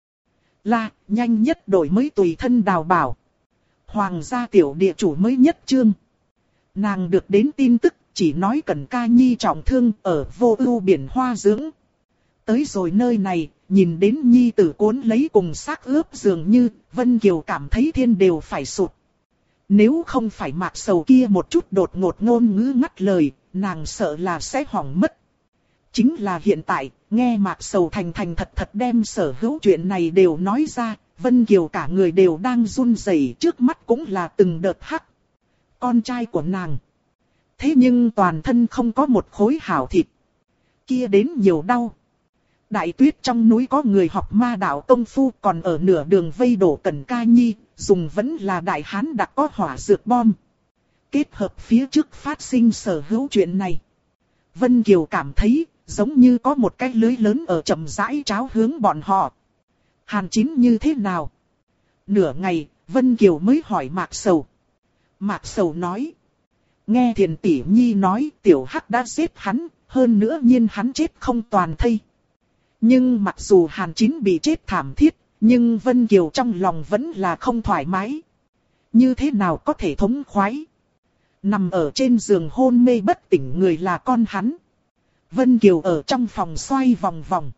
Là, nhanh nhất đổi mới tùy thân đào bảo. Hoàng gia tiểu địa chủ mới nhất chương. Nàng được đến tin tức, chỉ nói Cẩn Ca Nhi trọng thương ở Vô Ưu biển hoa dưỡng. Tới rồi nơi này, nhìn đến nhi tử cuốn lấy cùng xác ướp dường như, Vân Kiều cảm thấy thiên đều phải sụt. Nếu không phải Mạc Sầu kia một chút đột ngột ngôn ngữ ngắt lời, nàng sợ là sẽ hỏng mất. Chính là hiện tại, nghe Mạc Sầu thành thật đem sở hữu chuyện này đều nói ra, Vân Kiều cả người đều đang run rẩy, trước mắt cũng là từng đợt hắc. Con trai của nàng. Thế nhưng toàn thân không có một khối hảo thịt. Kia đến nhiều đau. Đại Tuyết trong núi có người học ma đạo công phu còn ở nửa đường vây đổ Cẩn Ca Nhi, dùng vẫn là đại hán đã có hỏa dược bom. Kết hợp phía trước phát sinh sở hữu chuyện này. Vân Kiều cảm thấy giống như có một cái lưới lớn ở chậm rãi tráo hướng bọn họ. Hàn Chín như thế nào? Nửa ngày, Vân Kiều mới hỏi Mạc Sầu. Mạc Sầu nói. Nghe Thiền Tỷ Nhi nói tiểu hắc đã giết hắn, hơn nữa nhiên hắn chết không toàn thây. Nhưng mặc dù Hàn Chín bị chết thảm thiết, nhưng Vân Kiều trong lòng vẫn là không thoải mái. Như thế nào có thể thống khoái? Nằm ở trên giường hôn mê bất tỉnh người là con hắn. Vân Kiều ở trong phòng xoay vòng vòng.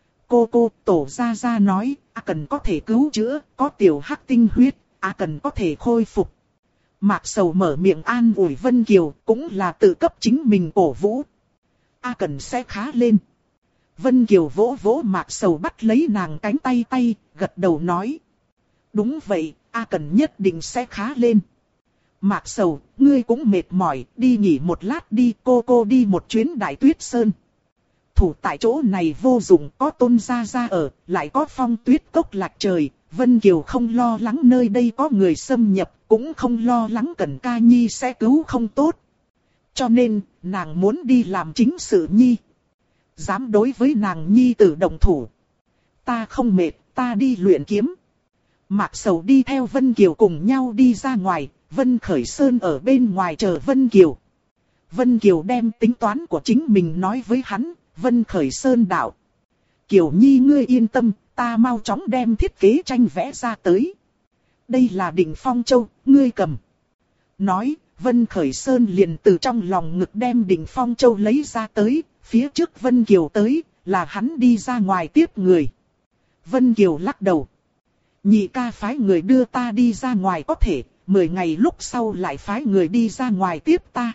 Cô tổ ra nói, A Cần có thể cứu chữa, có tiểu hắc tinh huyết, A Cần có thể khôi phục. Mạc Sầu mở miệng an ủi Vân Kiều, cũng là tự cấp chính mình cổ vũ. A Cần sẽ khá lên. Vân Kiều vỗ vỗ Mạc Sầu bắt lấy nàng cánh tay, gật đầu nói. Đúng vậy, A Cần nhất định sẽ khá lên. Mạc Sầu, ngươi cũng mệt mỏi, đi nghỉ một lát đi, cô đi một chuyến Đại Tuyết Sơn. Thủ tại chỗ này vô dụng, có Tôn gia ở, lại có Phong Tuyết cốc lạc trời, Vân Kiều không lo lắng nơi đây có người xâm nhập, cũng không lo lắng Cẩn Ca Nhi sẽ cứu không tốt. Cho nên, nàng muốn đi làm chính sự nhi. Dám đối với nàng nhi tử động thủ. Ta không mệt, ta đi luyện kiếm. Mạc Sầu đi theo Vân Kiều cùng nhau đi ra ngoài, Vân Khởi Sơn ở bên ngoài chờ Vân Kiều. Vân Kiều đem tính toán của chính mình nói với hắn, Vân Khởi Sơn đạo. Kiều Nhi ngươi yên tâm, ta mau chóng đem thiết kế tranh vẽ ra tới. Đây là Đỉnh Phong Châu, ngươi cầm. Nói, Vân Khởi Sơn liền từ trong lòng ngực đem Đỉnh Phong Châu lấy ra tới, phía trước Vân Kiều tới, là hắn đi ra ngoài tiếp người. Vân Kiều lắc đầu. Nhị ca phái người đưa ta đi ra ngoài có thể, 10 ngày lúc sau lại phái người đi ra ngoài tiếp ta.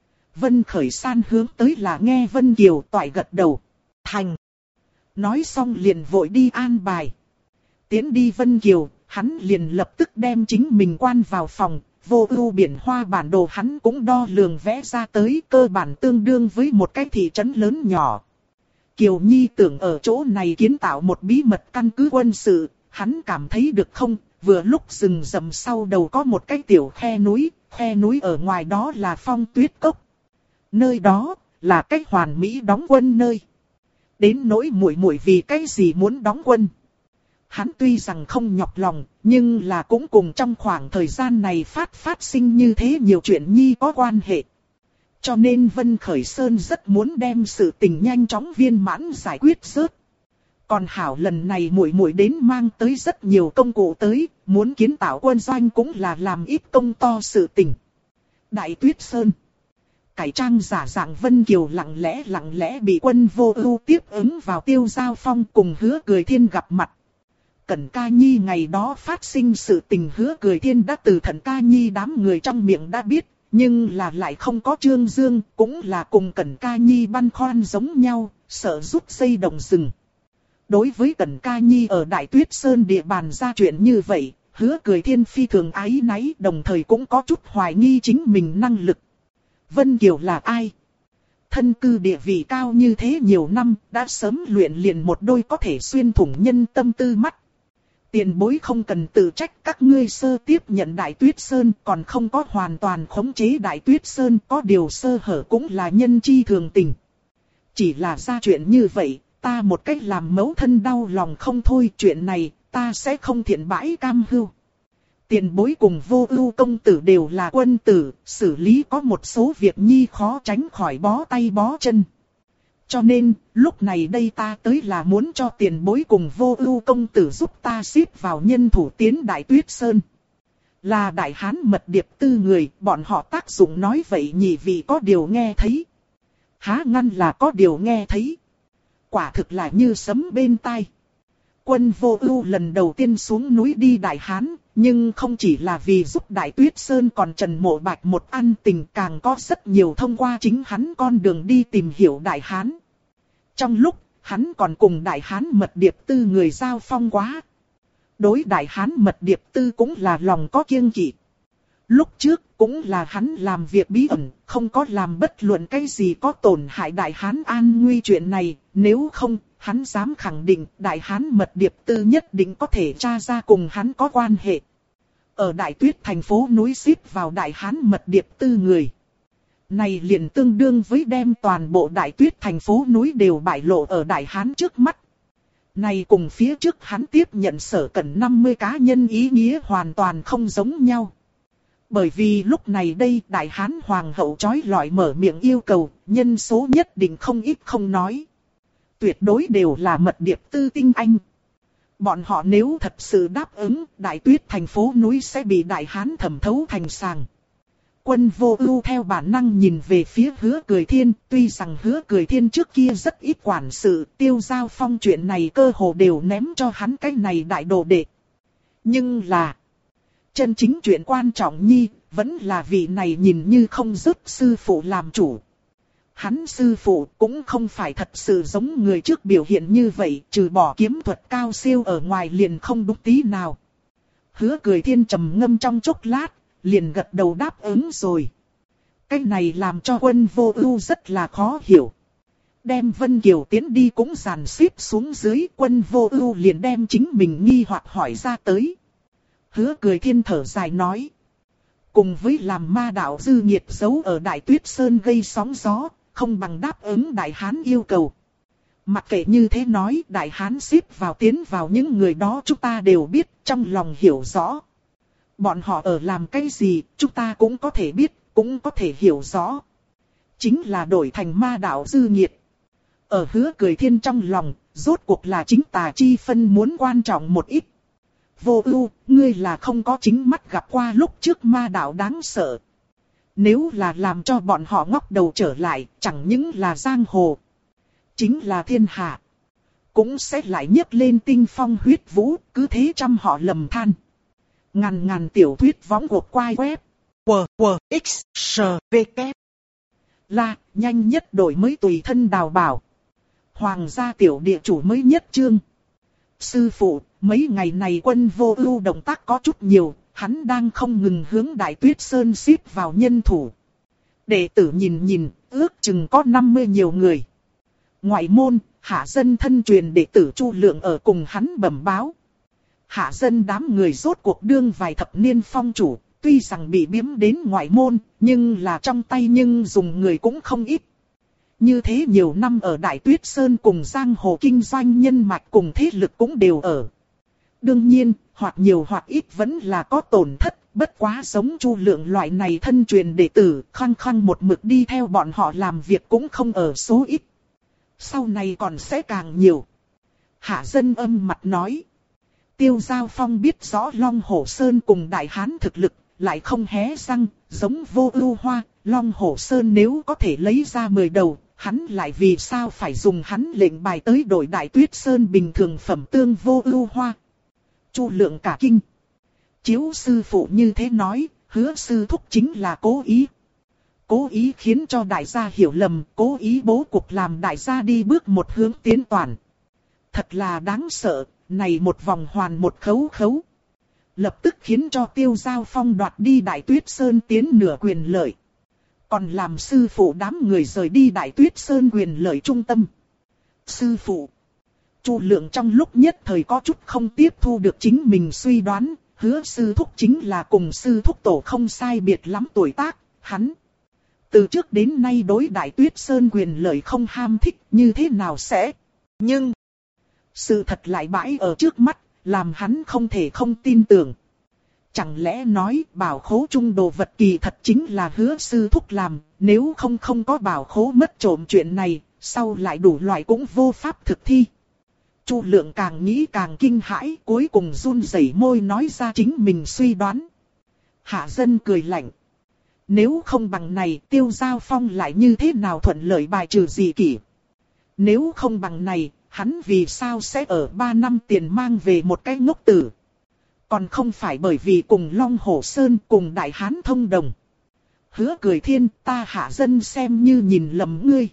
Vân Khởi San hướng tới là nghe Vân Kiều toại gật đầu. Thành. Nói xong liền vội đi an bài. Tiến đi Vân Kiều, hắn liền lập tức đem chính mình quan vào phòng. Vô ưu biển hoa bản đồ hắn cũng đo lường vẽ ra tới, cơ bản tương đương với một cái thị trấn lớn nhỏ. Kiều Nhi tưởng ở chỗ này kiến tạo một bí mật căn cứ quân sự, hắn cảm thấy được không, vừa lúc rừng rậm sau đầu có một cái tiểu khe núi ở ngoài đó là Phong Tuyết Cốc. Nơi đó là cái hoàn mỹ đóng quân nơi. Đến nỗi muội muội vì cái gì muốn đóng quân. Hắn tuy rằng không nhọc lòng, nhưng là cũng cùng trong khoảng thời gian này phát sinh như thế nhiều chuyện nhi có quan hệ. Cho nên Vân Khởi Sơn rất muốn đem sự tình nhanh chóng viên mãn giải quyết rớt. Còn hảo lần này muội muội đến mang tới rất nhiều công cụ tới, muốn kiến tạo quân doanh cũng là làm ít công to sự tình. Đại Tuyết Sơn. Cải trang giả dạng Vân Kiều lặng lẽ bị Quân Vô Ưu tiếp ứng vào Tiêu Giao Phong cùng Hứa Cười Thiên gặp mặt. Cẩn Ca Nhi ngày đó phát sinh sự tình Hứa Cười Thiên đã từ Thận Ca Nhi đám người trong miệng đã biết, nhưng là lại không có Trương Dương, cũng là cùng Cẩn Ca Nhi băn khoăn giống nhau, sợ rút dây động rừng. Đối với Cẩn Ca Nhi ở Đại Tuyết Sơn địa bàn ra chuyện như vậy, Hứa Cười Thiên phi thường áy náy, đồng thời cũng có chút hoài nghi chính mình năng lực. Vân Kiều là ai? Thân cư địa vị cao như thế nhiều năm, đã sớm luyện liền một đôi có thể xuyên thủng nhân tâm tư mắt. Tiền bối không cần tự trách các ngươi sơ tiếp nhận Đại Tuyết Sơn, còn không có hoàn toàn khống chế Đại Tuyết Sơn, có điều sơ hở cũng là nhân chi thường tình. Chỉ là ra chuyện như vậy, ta một cách làm mẫu thân đau lòng không thôi, chuyện này ta sẽ không thiện bãi cam hưu. Tiền bối cùng Vô Ưu công tử đều là quân tử, xử lý có một số việc nhi khó tránh khỏi bó tay bó chân. Cho nên, lúc này đây ta tới là muốn cho tiền bối cùng Vô Ưu công tử giúp ta xếp vào nhân thủ tiến Đại Tuyết Sơn. Là Đại Hán mật điệp tư người, bọn họ tác dụng nói vậy nhị vị có điều nghe thấy. Há ngăn là có điều nghe thấy. Quả thực là như sấm bên tai. Quân Vô Ưu lần đầu tiên xuống núi đi Đại Hán, nhưng không chỉ là vì giúp Đại Tuyết Sơn còn Trần Mộ Bạch một ăn tình, càng có rất nhiều thông qua chính hắn con đường đi tìm hiểu Đại Hán. Trong lúc, hắn còn cùng Đại Hán mật điệp tư người giao phong quá. Đối Đại Hán mật điệp tư cũng là lòng có kiêng kỵ. Lúc trước cũng là hắn làm việc bí ẩn, không có làm bất luận cái gì có tổn hại Đại Hán an nguy chuyện này, nếu không, hắn dám khẳng định Đại Hán mật điệp tư nhất định có thể tra ra cùng hắn có quan hệ. Ở Đại Tuyết thành phố núi xếp vào Đại Hán mật điệp tư người. Này liền tương đương với đem toàn bộ Đại Tuyết thành phố núi đều bại lộ ở Đại Hán trước mắt. Này cùng phía trước hắn tiếp nhận Sở Cẩn 50 cá nhân ý nghĩa hoàn toàn không giống nhau. Bởi vì lúc này đây Đại Hán Hoàng hậu chói lọi mở miệng yêu cầu, nhân số nhất định không ít không nói. Tuyệt đối đều là mật điệp tư tinh anh. Bọn họ nếu thật sự đáp ứng, Đại Tuyết thành phố núi sẽ bị Đại Hán thẩm thấu thành sàng. Quân Vô Ưu theo bản năng nhìn về phía Hứa Cười Thiên, tuy rằng Hứa Cười Thiên trước kia rất ít quản sự, Tiêu Giao Phong chuyện này cơ hồ đều ném cho hắn cái này đại đồ đệ. Nhưng là chân chính chuyện quan trọng nhi, vẫn là vị này nhìn như không dứt sư phụ làm chủ. Hắn sư phụ cũng không phải thật sự giống người trước biểu hiện như vậy, trừ bỏ kiếm thuật cao siêu ở ngoài liền không đúng tí nào. Hứa Cười Thiên trầm ngâm trong chốc lát, liền gật đầu đáp ứng rồi. Cái này làm cho Quân Vô Ưu rất là khó hiểu. Đem Vân Kiều tiến đi cũng dàn xếp xuống dưới, Quân Vô Ưu liền đem chính mình nghi hoặc hỏi ra tới. Hứa Cười Thiên thở dài nói. Cùng với làm ma đạo dư nghiệt giấu ở Đại Tuyết Sơn gây sóng gió, không bằng đáp ứng Đại Hán yêu cầu. Mặc kệ như thế nói, Đại Hán xếp vào tiến vào những người đó chúng ta đều biết, trong lòng hiểu rõ. Bọn họ ở làm cái gì, chúng ta cũng có thể biết, cũng có thể hiểu rõ. Chính là đổi thành ma đạo dư nghiệt. Ở Hứa Cười Thiên trong lòng, rốt cuộc là chính tà chi phân muốn quan trọng một ít. Vô Ưu, ngươi là không có chính mắt gặp qua lúc trước ma đạo đáng sợ. Nếu là làm cho bọn họ ngóc đầu trở lại, chẳng những là giang hồ, chính là thiên hạ, cũng sẽ lại nhấc lên tinh phong huyết vũ, cứ thế trăm họ lầm than. Ngàn ngàn tiểu thuyết võng cuộc quay web. QQXSVK. Là, nhanh nhất đổi mới tùy thân đào bảo. Hoàng gia tiểu địa chủ mới nhất chương. Sư phụ, mấy ngày này Quân Vô Ưu động tác có chút nhiều, hắn đang không ngừng hướng Đại Tuyết Sơn xếp vào nhân thủ. Đệ tử nhìn nhìn, ước chừng có 50 nhiều người. Ngoại môn, hạ dân thân truyền đệ tử Chu Lượng ở cùng hắn bẩm báo. Hạ dân đám người rốt cuộc đương vài thập niên phong chủ, tuy rằng bị biếm đến ngoại môn, nhưng là trong tay nhưng dùng người cũng không ít. Như thế nhiều năm ở Đại Tuyết Sơn cùng giang hồ kinh doanh nhân mạch cùng thế lực cũng đều ở. Đương nhiên, hoặc nhiều hoặc ít vẫn là có tổn thất, bất quá giống Chu Lượng loại này thân truyền đệ tử, khăng khăng một mực đi theo bọn họ làm việc cũng không ở số ít. Sau này còn sẽ càng nhiều. Hạ dân âm mặt nói. Tiêu Giao Phong biết rõ Long Hổ Sơn cùng Đại Hán thực lực, lại không hé răng, giống Vô Ưu Hoa, Long Hổ Sơn nếu có thể lấy ra 10 đầu, hắn lại vì sao phải dùng hắn lệnh bài tới đổi Đại Tuyết Sơn bình thường phẩm tương Vô Ưu Hoa. Chu Lượng cả kinh. Chiếu sư phụ như thế nói, Hứa sư thúc chính là cố ý. Cố ý khiến cho đại gia hiểu lầm, cố ý bố cục làm đại gia đi bước một hướng tiến toàn. Thật là đáng sợ, này một vòng hoàn một khấu khấu. Lập tức khiến cho Tiêu Giao Phong đoạt đi Đại Tuyết Sơn tiến nửa quyền lợi. Còn làm sư phụ đám người rời đi Đại Tuyết Sơn quyền lợi trung tâm. Sư phụ. Chu Lượng trong lúc nhất thời có chút không tiếp thu được chính mình suy đoán, Hứa sư thúc chính là cùng sư thúc tổ không sai biệt lắm tuổi tác, hắn. Từ trước đến nay đối Đại Tuyết Sơn quyền lợi không ham thích như thế nào sẽ. Nhưng, sự thật lại bãi ở trước mắt, làm hắn không thể không tin tưởng. Chẳng lẽ nói bảo khố trung đồ vật kỳ thật chính là Hứa sư thúc làm, nếu không có bảo khố mất trộm chuyện này, sau lại đủ loại cũng vô pháp thực thi. Chu Lượng càng nghĩ càng kinh hãi, cuối cùng run rẩy môi nói ra chính mình suy đoán. Hạ dân cười lạnh. Nếu không bằng này, Tiêu Giao Phong lại như thế nào thuận lợi bài trừ dị kỷ? Nếu không bằng này, hắn vì sao sẽ ở 3 năm tiền mang về một cái ngốc tử? Còn không phải bởi vì cùng Long Hổ Sơn cùng Đại Hán thông đồng. Hứa Cười Thiên, ta Hạ dân xem như nhìn lầm ngươi.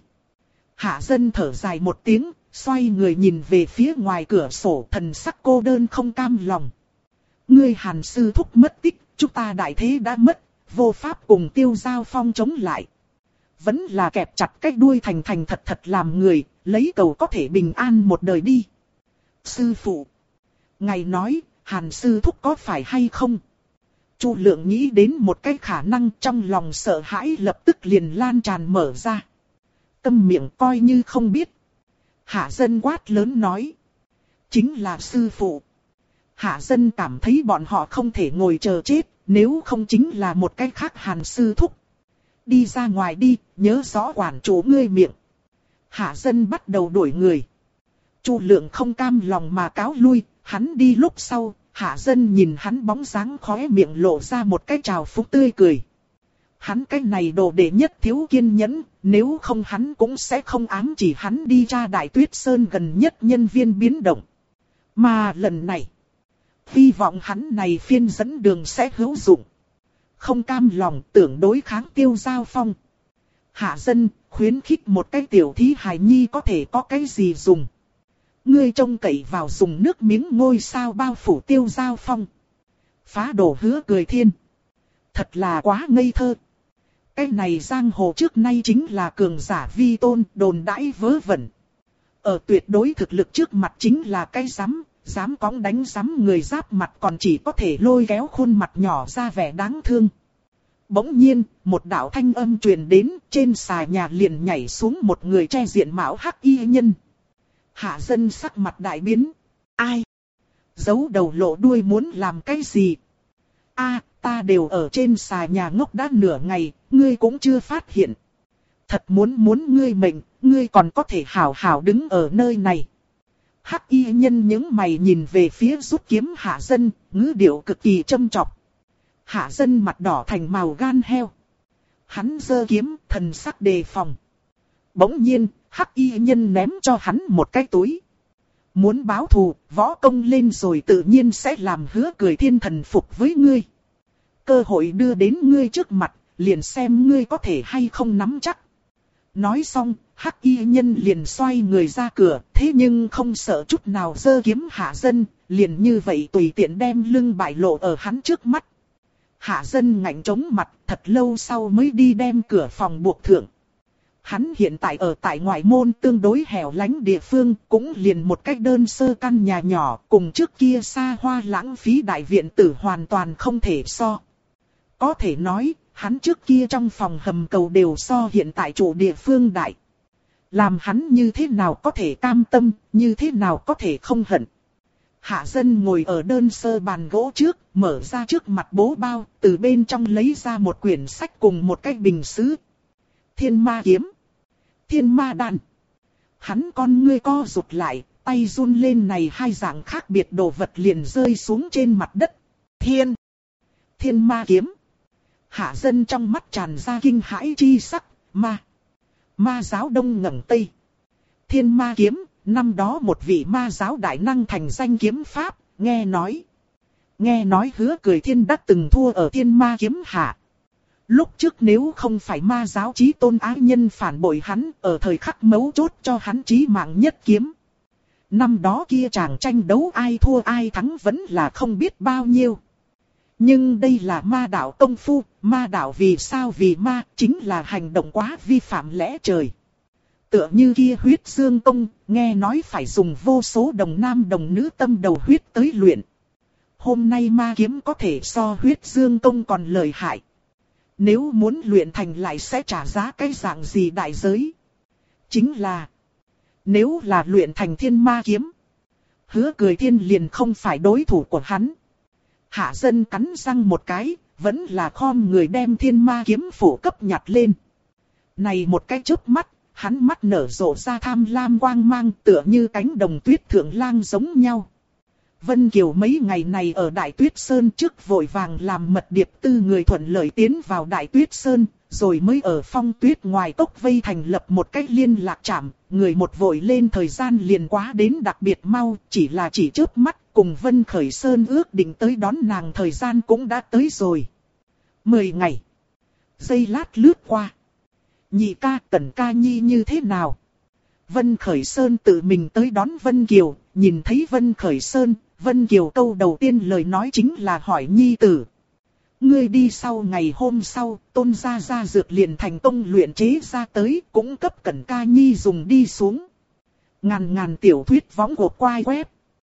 Hạ dân thở dài một tiếng, xoay người nhìn về phía ngoài cửa sổ, thần sắc cô đơn không cam lòng. Ngươi Hàn sư thúc mất tích, chúng ta đại thế đã mất, vô pháp cùng Tiêu Giao Phong chống lại. Vẫn là kẹp chặt cái đuôi thành thành thật thật làm người, lấy cầu có thể bình an một đời đi. Sư phụ. Ngài nói, Hàn sư thúc có phải hay không? Chu Lượng nghĩ đến một cái khả năng, trong lòng sợ hãi lập tức liền lan tràn mở ra. Câm miệng coi như không biết. Hạ dân quát lớn nói. Chính là sư phụ. Hạ dân cảm thấy bọn họ không thể ngồi chờ chết, nếu không chính là một cái khác Hàn sư thúc. Đi ra ngoài đi, nhớ rõ quản chủ ngươi miệng. Hạ dân bắt đầu đuổi người. Chu Lượng không cam lòng mà cáo lui, hắn đi lúc sau, hạ dân nhìn hắn bóng dáng khóe miệng lộ ra một cái trào phúng tươi cười. Hắn cái này đồ đệ nhất thiếu kiên nhẫn, nếu không hắn cũng sẽ không ám chỉ hắn đi ra Đại Tuyết Sơn gần nhất nhân viên biến động. Mà lần này, hy vọng hắn này phiên dẫn đường sẽ hữu dụng. Không cam lòng tưởng đối kháng Tiêu Giao Phong. Hạ dân, khuyến khích một cái tiểu thí hài nhi có thể có cái gì dùng. Ngươi trông cậy vào dùng nước miếng ngôi sao bao phủ Tiêu Giao Phong. Phá đổ Hứa Cười Thiên. Thật là quá ngây thơ. Cái này giang hồ trước nay chính là cường giả vi tôn, đồn đãi vớ vẩn. Ở tuyệt đối thực lực trước mặt chính là cái dám cõng đánh dám người giáp mặt còn chỉ có thể lôi kéo khuôn mặt nhỏ ra vẻ đáng thương. Bỗng nhiên, một đạo thanh âm truyền đến, trên xà nhà liền nhảy xuống một người che diện mạo hắc y nhân. Hạ dân sắc mặt đại biến. Ai? Giấu đầu lộ đuôi muốn làm cái gì? Ta đều ở trên xà nhà ngốc đã nửa ngày, ngươi cũng chưa phát hiện. Thật muốn ngươi mệnh, ngươi còn có thể hảo hảo đứng ở nơi này. Hắc y nhân những mày nhìn về phía rút kiếm Hạ Dân, ngữ điệu cực kỳ châm chọc. Hạ Dân mặt đỏ thành màu gan heo. Hắn giơ kiếm, thần sắc đề phòng. Bỗng nhiên, Hắc y nhân ném cho hắn một cái túi. Muốn báo thù, võ công lên rồi tự nhiên sẽ làm Hứa Cười Thiên thần phục với ngươi. Cơ hội đưa đến ngươi trước mặt, liền xem ngươi có thể hay không nắm chắc. Nói xong, Hắc y nhân liền xoay người ra cửa, thế nhưng không sợ chút nào giơ kiếm Hạ Dân, liền như vậy tùy tiện đem lưng bại lộ ở hắn trước mắt. Hạ Dân ngạnh chống mặt, thật lâu sau mới đi đem cửa phòng buộc thượng. Hắn hiện tại ở tại ngoại môn tương đối hẻo lánh địa phương, cũng liền một cách đơn sơ căn nhà nhỏ, cùng trước kia xa hoa lãng phí đại viện tử hoàn toàn không thể so. Có thể nói, hắn trước kia trong phòng hầm cầu đều so hiện tại chủ địa phương đại. Làm hắn như thế nào có thể cam tâm, như thế nào có thể không hận. Hạ Dân ngồi ở đơn sơ bàn gỗ trước, mở ra trước mặt bố bao, từ bên trong lấy ra một quyển sách cùng một cái bình sứ. Thiên ma kiếm. Thiên ma đan. Hắn con ngươi co rụt lại, tay run lên, này hai dạng khác biệt đồ vật liền rơi xuống trên mặt đất. Thiên ma kiếm. Hạ Dân trong mắt tràn ra kinh hãi chi sắc. Ma giáo đông ngẩng tây. Thiên ma kiếm, năm đó một vị ma giáo đại năng thành danh kiếm pháp, nghe nói Hứa Cười Thiên đã từng thua ở thiên ma kiếm hạ. Lúc trước nếu không phải ma giáo chí tôn ái nhân phản bội hắn, ở thời khắc mấu chốt cho hắn chí mạng nhất kiếm. Năm đó kia chàng tranh đấu ai thua ai thắng vẫn là không biết bao nhiêu. Nhưng đây là ma đạo công phu, ma đạo vì sao vì ma, chính là hành động quá vi phạm lẽ trời. Tựa như kia huyết dương công, nghe nói phải dùng vô số đồng nam đồng nữ tâm đầu huyết tới luyện. Hôm nay ma kiếm có thể so huyết dương công còn lợi hại. Nếu muốn luyện thành lại sẽ trả giá cái dạng gì đại giới? Chính là, nếu là luyện thành thiên ma kiếm, Hứa Cười Thiên liền không phải đối thủ của hắn. Hạ Dân cắn răng một cái, vẫn là khom người đem thiên ma kiếm phủ cấp nhặt lên. Này một cái chớp mắt, hắn mắt nở rộ ra tham lam quang mang, tựa như cánh đồng tuyết thượng lang giống nhau. Vân Kiều mấy ngày này ở Đại Tuyết Sơn trước vội vàng làm mật điệp tư người thuận lợi tiến vào Đại Tuyết Sơn, rồi mới ở Phong Tuyết ngoài cốc vây thành lập một cách liên lạc trạm, người một vội lên thời gian liền quá đến đặc biệt mau, chỉ chớp mắt, cùng Vân Khởi Sơn ước định tới đón nàng thời gian cũng đã tới rồi. 10 ngày. Giây lát lướt qua. Nhị ca, Cẩn ca nhi như thế nào? Vân Khởi Sơn tự mình tới đón Vân Kiều, nhìn thấy Vân Khởi Sơn, Vân Kiều câu đầu tiên lời nói chính là hỏi nhi tử. Ngươi đi sau ngày hôm sau, Tôn gia gia dược liền thành công luyện chế ra tới, cũng cấp Cẩn ca nhi dùng đi xuống. Ngàn tiểu thuyết võng của quai web.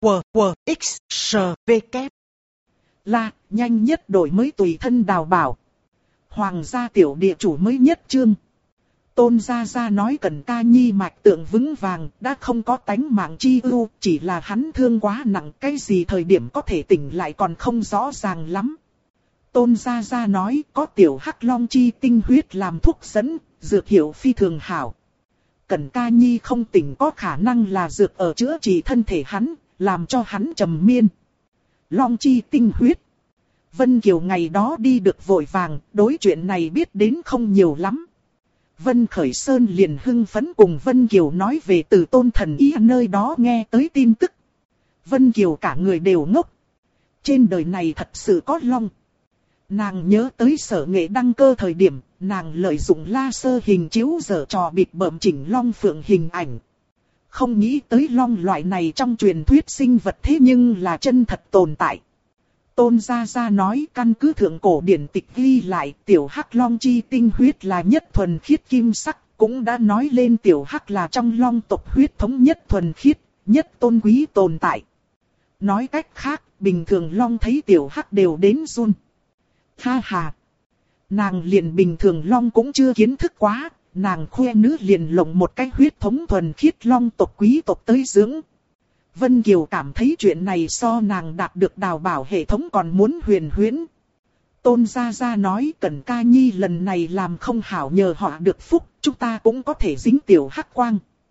WWXSVK. Là, nhanh nhất đổi mới tùy thân đào bảo. Hoàng gia tiểu địa chủ mới nhất chương. Tôn gia gia nói Cẩn ca nhi mạch tượng vững vàng, đã không có tánh mạng chi ưu, chỉ là hắn thương quá nặng, cái gì thời điểm có thể tỉnh lại còn không rõ ràng lắm. Tôn gia gia nói có tiểu hắc long chi tinh huyết làm thuốc dẫn, dược hiệu phi thường hảo. Cẩn ca nhi không tỉnh có khả năng là dược ở chữa trị thân thể hắn, làm cho hắn trầm miên. Long chi tinh huyết. Vân Kiều ngày đó đi được vội vàng, đối chuyện này biết đến không nhiều lắm. Vân Khởi Sơn liền hưng phấn cùng Vân Kiều nói về từ Tôn thần y nơi đó nghe tới tin tức. Vân Kiều cả người đều ngốc. Trên đời này thật sự có long. Nàng nhớ tới Sở Nghệ đăng cơ thời điểm, nàng lợi dụng laser hình chiếu giở trò bịp bợm chỉnh long phượng hình ảnh. Không nghĩ tới long loại này trong truyền thuyết sinh vật thế nhưng là chân thật tồn tại. Tôn gia gia nói căn cứ thượng cổ điển tịch ghi lại tiểu hắc long chi tinh huyết là nhất thuần khiết kim sắc, cũng đã nói lên tiểu hắc là trong long tộc huyết thống nhất thuần khiết, nhất tôn quý tồn tại. Nói cách khác, bình thường long thấy tiểu hắc đều đến run. Ha ha! Nàng liền bình thường long cũng chưa kiến thức quá, nàng khoe nữ liền lộng một cái huyết thống thuần khiết long tộc quý tộc tới dưỡng. Vân Kiều cảm thấy chuyện này so nàng đạt được đào bảo hệ thống còn muốn huyền huyễn. Tôn gia gia nói Cẩn ca nhi lần này làm không hảo nhờ họ được phúc, chúng ta cũng có thể dính tiểu hắc quang.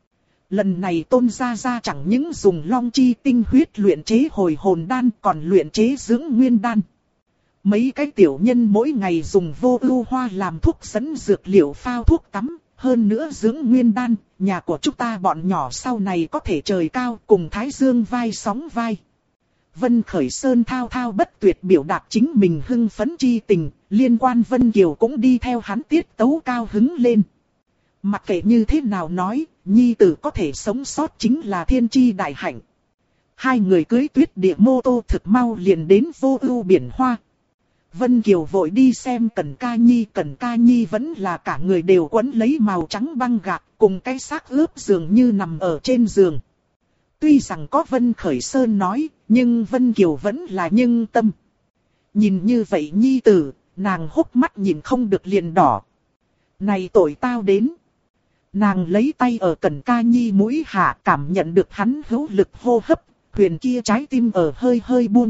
Lần này Tôn Gia Gia chẳng những dùng long chi tinh huyết luyện chế hồi hồn đan còn luyện chế dưỡng nguyên đan. Mấy cái tiểu nhân mỗi ngày dùng vô ưu hoa làm thuốc dẫn dược liệu phao thuốc tắm, hơn nữa dưỡng nguyên đan, nhà của chúng ta bọn nhỏ sau này có thể trời cao cùng Thái Dương vai sóng vai. Vân Khởi Sơn thao thao bất tuyệt biểu đạt chính mình hưng phấn chi tình, liên quan Vân Kiều cũng đi theo hắn tiết tấu cao hứng lên. Mặc kệ như thế nào nói, nhi tử có thể sống sót chính là thiên chi đại hạnh. Hai người cưới tuyết địa mô tô thực mau liền đến vô ưu biển hoa. Vân Kiều vội đi xem Cẩn Ca Nhi vẫn là cả người đều quấn lấy màu trắng băng gạc, cùng cái xác ướp giường như nằm ở trên giường. Tuy rằng có Vân Khởi Sơn nói, nhưng Vân Kiều vẫn là nhân tâm. Nhìn như vậy nhi tử, nàng hốc mắt nhìn không được liền đỏ. Này tội tao đến. Nàng lấy tay ở Cẩn Ca Nhi mũi hạ, cảm nhận được hắn hữu lực hô hấp, huyền kia trái tim ở hơi hơi buông.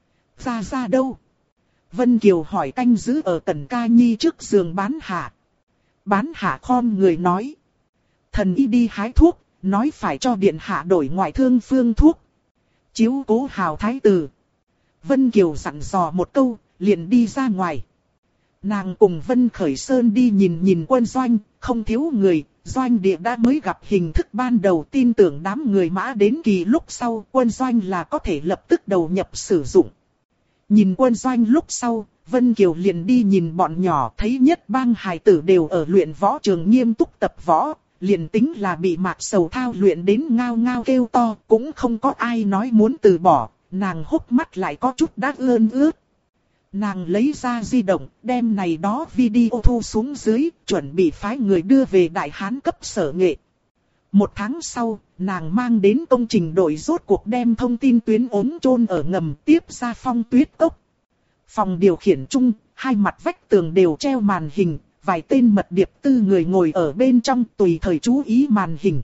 Ra đâu? Vân Kiều hỏi canh giữ ở Cẩn Ca Nhi trước giường bán hạ. Bán hạ khom người nói. Thần y đi hái thuốc, nói phải cho điện hạ đổi ngoại thương phương thuốc. Chiếu cố hào thái tử. Vân Kiều dặn dò một câu, liền đi ra ngoài. Nàng cùng Vân Khởi Sơn đi nhìn quân doanh, không thiếu người, doanh địa đã mới gặp hình thức ban đầu, tin tưởng đám người mã đến kỳ lúc sau quân doanh là có thể lập tức đầu nhập sử dụng. Nhìn quân doanh lúc sau, Vân Kiều liền đi nhìn bọn nhỏ, thấy nhất bang hài tử đều ở luyện võ trường nghiêm túc tập võ, liền tính là bị Mạc Sầu thao luyện đến ngao ngao kêu to, cũng không có ai nói muốn từ bỏ, nàng hốc mắt lại có chút đã ươn ướt. Nàng lấy ra di động, đem này đó video thu xuống dưới, chuẩn bị phái người đưa về Đại Hán cấp sở nghệ. Một tháng sau, nàng mang đến công trình đội rốt cuộc đem thông tin tuyến ốm chôn ở ngầm tiếp ra Phong Tuyết Cốc. Phòng điều khiển chung, hai mặt vách tường đều treo màn hình, vài tên mật điệp tư người ngồi ở bên trong tùy thời chú ý màn hình.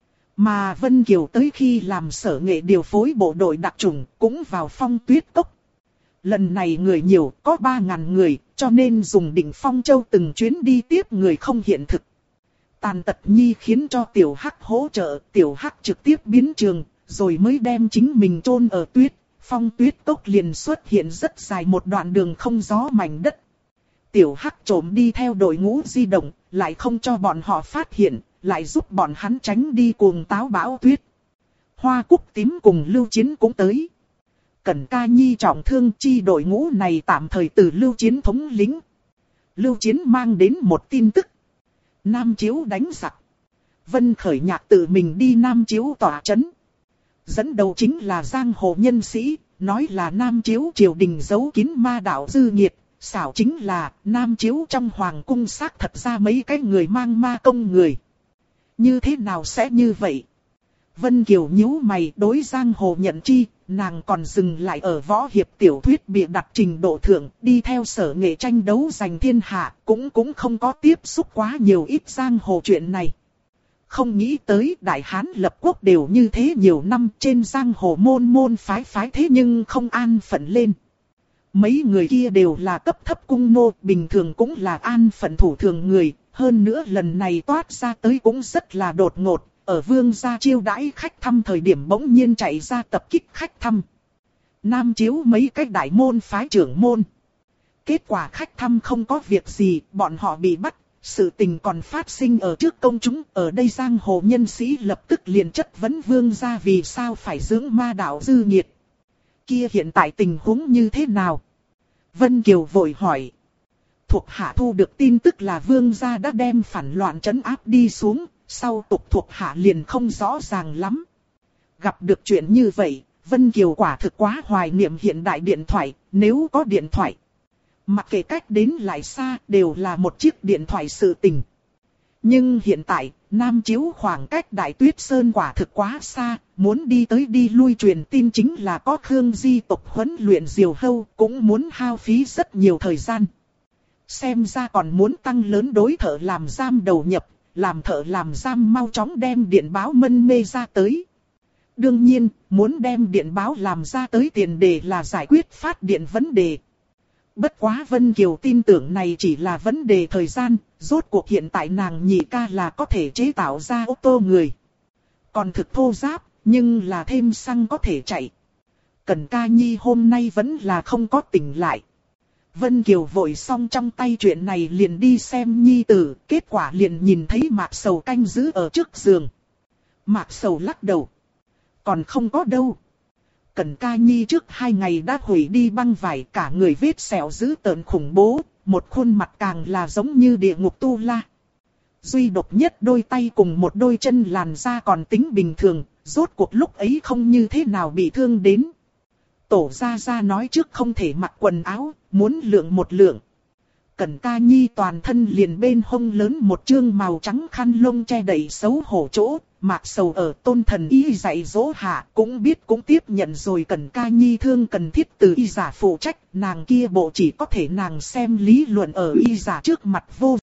Mà Vân Kiều tới khi làm sở nghệ điều phối bộ đội đặc chủng cũng vào Phong Tuyết Cốc. Lần này người nhiều, có 3.000 người, cho nên dùng đỉnh Phong Châu từng chuyến đi tiếp người không hiện thực. Tàn tật nhi khiến cho Tiểu Hắc hỗ trợ, Tiểu Hắc trực tiếp biến trường, rồi mới đem chính mình chôn ở tuyết. Phong Tuyết Cốc liền xuất hiện rất dài một đoạn đường không gió mảnh đất. Tiểu Hắc trộm đi theo đội ngũ di động, lại không cho bọn họ phát hiện, lại giúp bọn hắn tránh đi cuồng táo bão tuyết. Hoa Cúc Tím cùng Lưu Chiến cũng tới. Cẩn Ca Nhi trọng thương, chi đội ngũ này tạm thời từ Lưu Chiến thống lĩnh. Lưu Chiến mang đến một tin tức. Nam Chiếu đánh giặc. Vân Khởi Nhạc tự mình đi Nam Chiếu tỏa chấn. Dẫn đầu chính là giang hồ nhân sĩ, nói là Nam Chiếu triều đình giấu kín ma đạo dư nghiệt. Xảo chính là Nam Chiếu trong hoàng cung xác thật ra mấy cái người mang ma công người. Như thế nào sẽ như vậy? Vân Kiều nhíu mày, đối giang hồ nhận chi, nàng còn dừng lại ở võ hiệp tiểu thuyết bịa đặt trình độ thượng, đi theo sở nghệ tranh đấu giành thiên hạ, cũng không có tiếp xúc quá nhiều ít giang hồ chuyện này. Không nghĩ tới Đại Hán lập quốc đều như thế nhiều năm, trên giang hồ môn phái thế nhưng không an phận lên. Mấy người kia đều là cấp thấp cung nô, bình thường cũng là an phận thủ thường người, hơn nữa lần này toát ra tới cũng rất là đột ngột. Ở vương gia chiêu đãi khách thăm thời điểm bỗng nhiên chạy ra tập kích khách thăm. Nam Chiếu mấy cái đại môn phái trưởng môn. Kết quả khách thăm không có việc gì, bọn họ bị bắt. Sự tình còn phát sinh ở trước công chúng. Ở đây giang hồ nhân sĩ lập tức liền chất vấn vương gia vì sao phải dưỡng ma đạo dư nghiệt. Kia hiện tại tình huống như thế nào? Vân Kiều vội hỏi. Thuộc hạ thu được tin tức là vương gia đã đem phản loạn trấn áp đi xuống. Sau tục thuộc hạ liền không rõ ràng lắm. Gặp được chuyện như vậy, Vân Kiều quả thực quá hoài niệm hiện đại điện thoại, nếu có điện thoại. Mặc kệ cách đến lại xa, đều là một chiếc điện thoại sự tình. Nhưng hiện tại, Nam Chiếu khoảng cách Đại Tuyết Sơn quả thực quá xa, muốn đi tới đi lui truyền tin chính là có Khương Di tộc huấn luyện diều hâu, cũng muốn hao phí rất nhiều thời gian. Xem ra còn muốn tăng lớn đối thợ làm giam đầu nhập. Làm thợ làm giam mau chóng đem điện báo mân mê ra tới. Đương nhiên, muốn đem điện báo làm ra tới tiền đề là giải quyết phát điện vấn đề. Bất quá Vân Kiều tin tưởng này chỉ là vấn đề thời gian, rốt cuộc hiện tại nàng nhị ca là có thể chế tạo ra ô tô người. Còn thực thô ráp, nhưng là thêm xăng có thể chạy. Cẩn Ca Nhi hôm nay vẫn là không có tỉnh lại. Vân Kiều vội xong trong tay chuyện này liền đi xem Nhi tử, kết quả liền nhìn thấy Mạc Sầu canh giữ ở trước giường. Mạc Sầu lắc đầu. Còn không có đâu. Cẩn Ca Nhi trước 2 ngày đã hủy đi băng vải, cả người vết sẹo dữ tợn khủng bố, một khuôn mặt càng là giống như địa ngục tu la. Duy độc nhất đôi tay cùng một đôi chân làn da còn tính bình thường, rốt cuộc lúc ấy không như thế nào bị thương đến. Tổ gia gia nói trước không thể mặc quần áo, muốn lượng một lượng. Cẩn Ca Nhi toàn thân liền bên hông lớn một chương màu trắng khăn lông che đậy xấu hổ chỗ. Mạc Sầu ở Tôn Thần y dạy dỗ hạ cũng biết cũng tiếp nhận rồi Cẩn Ca Nhi thương cần thiết từ y giả phụ trách. Nàng kia bộ chỉ có thể nàng xem lý luận ở y giả trước mặt vô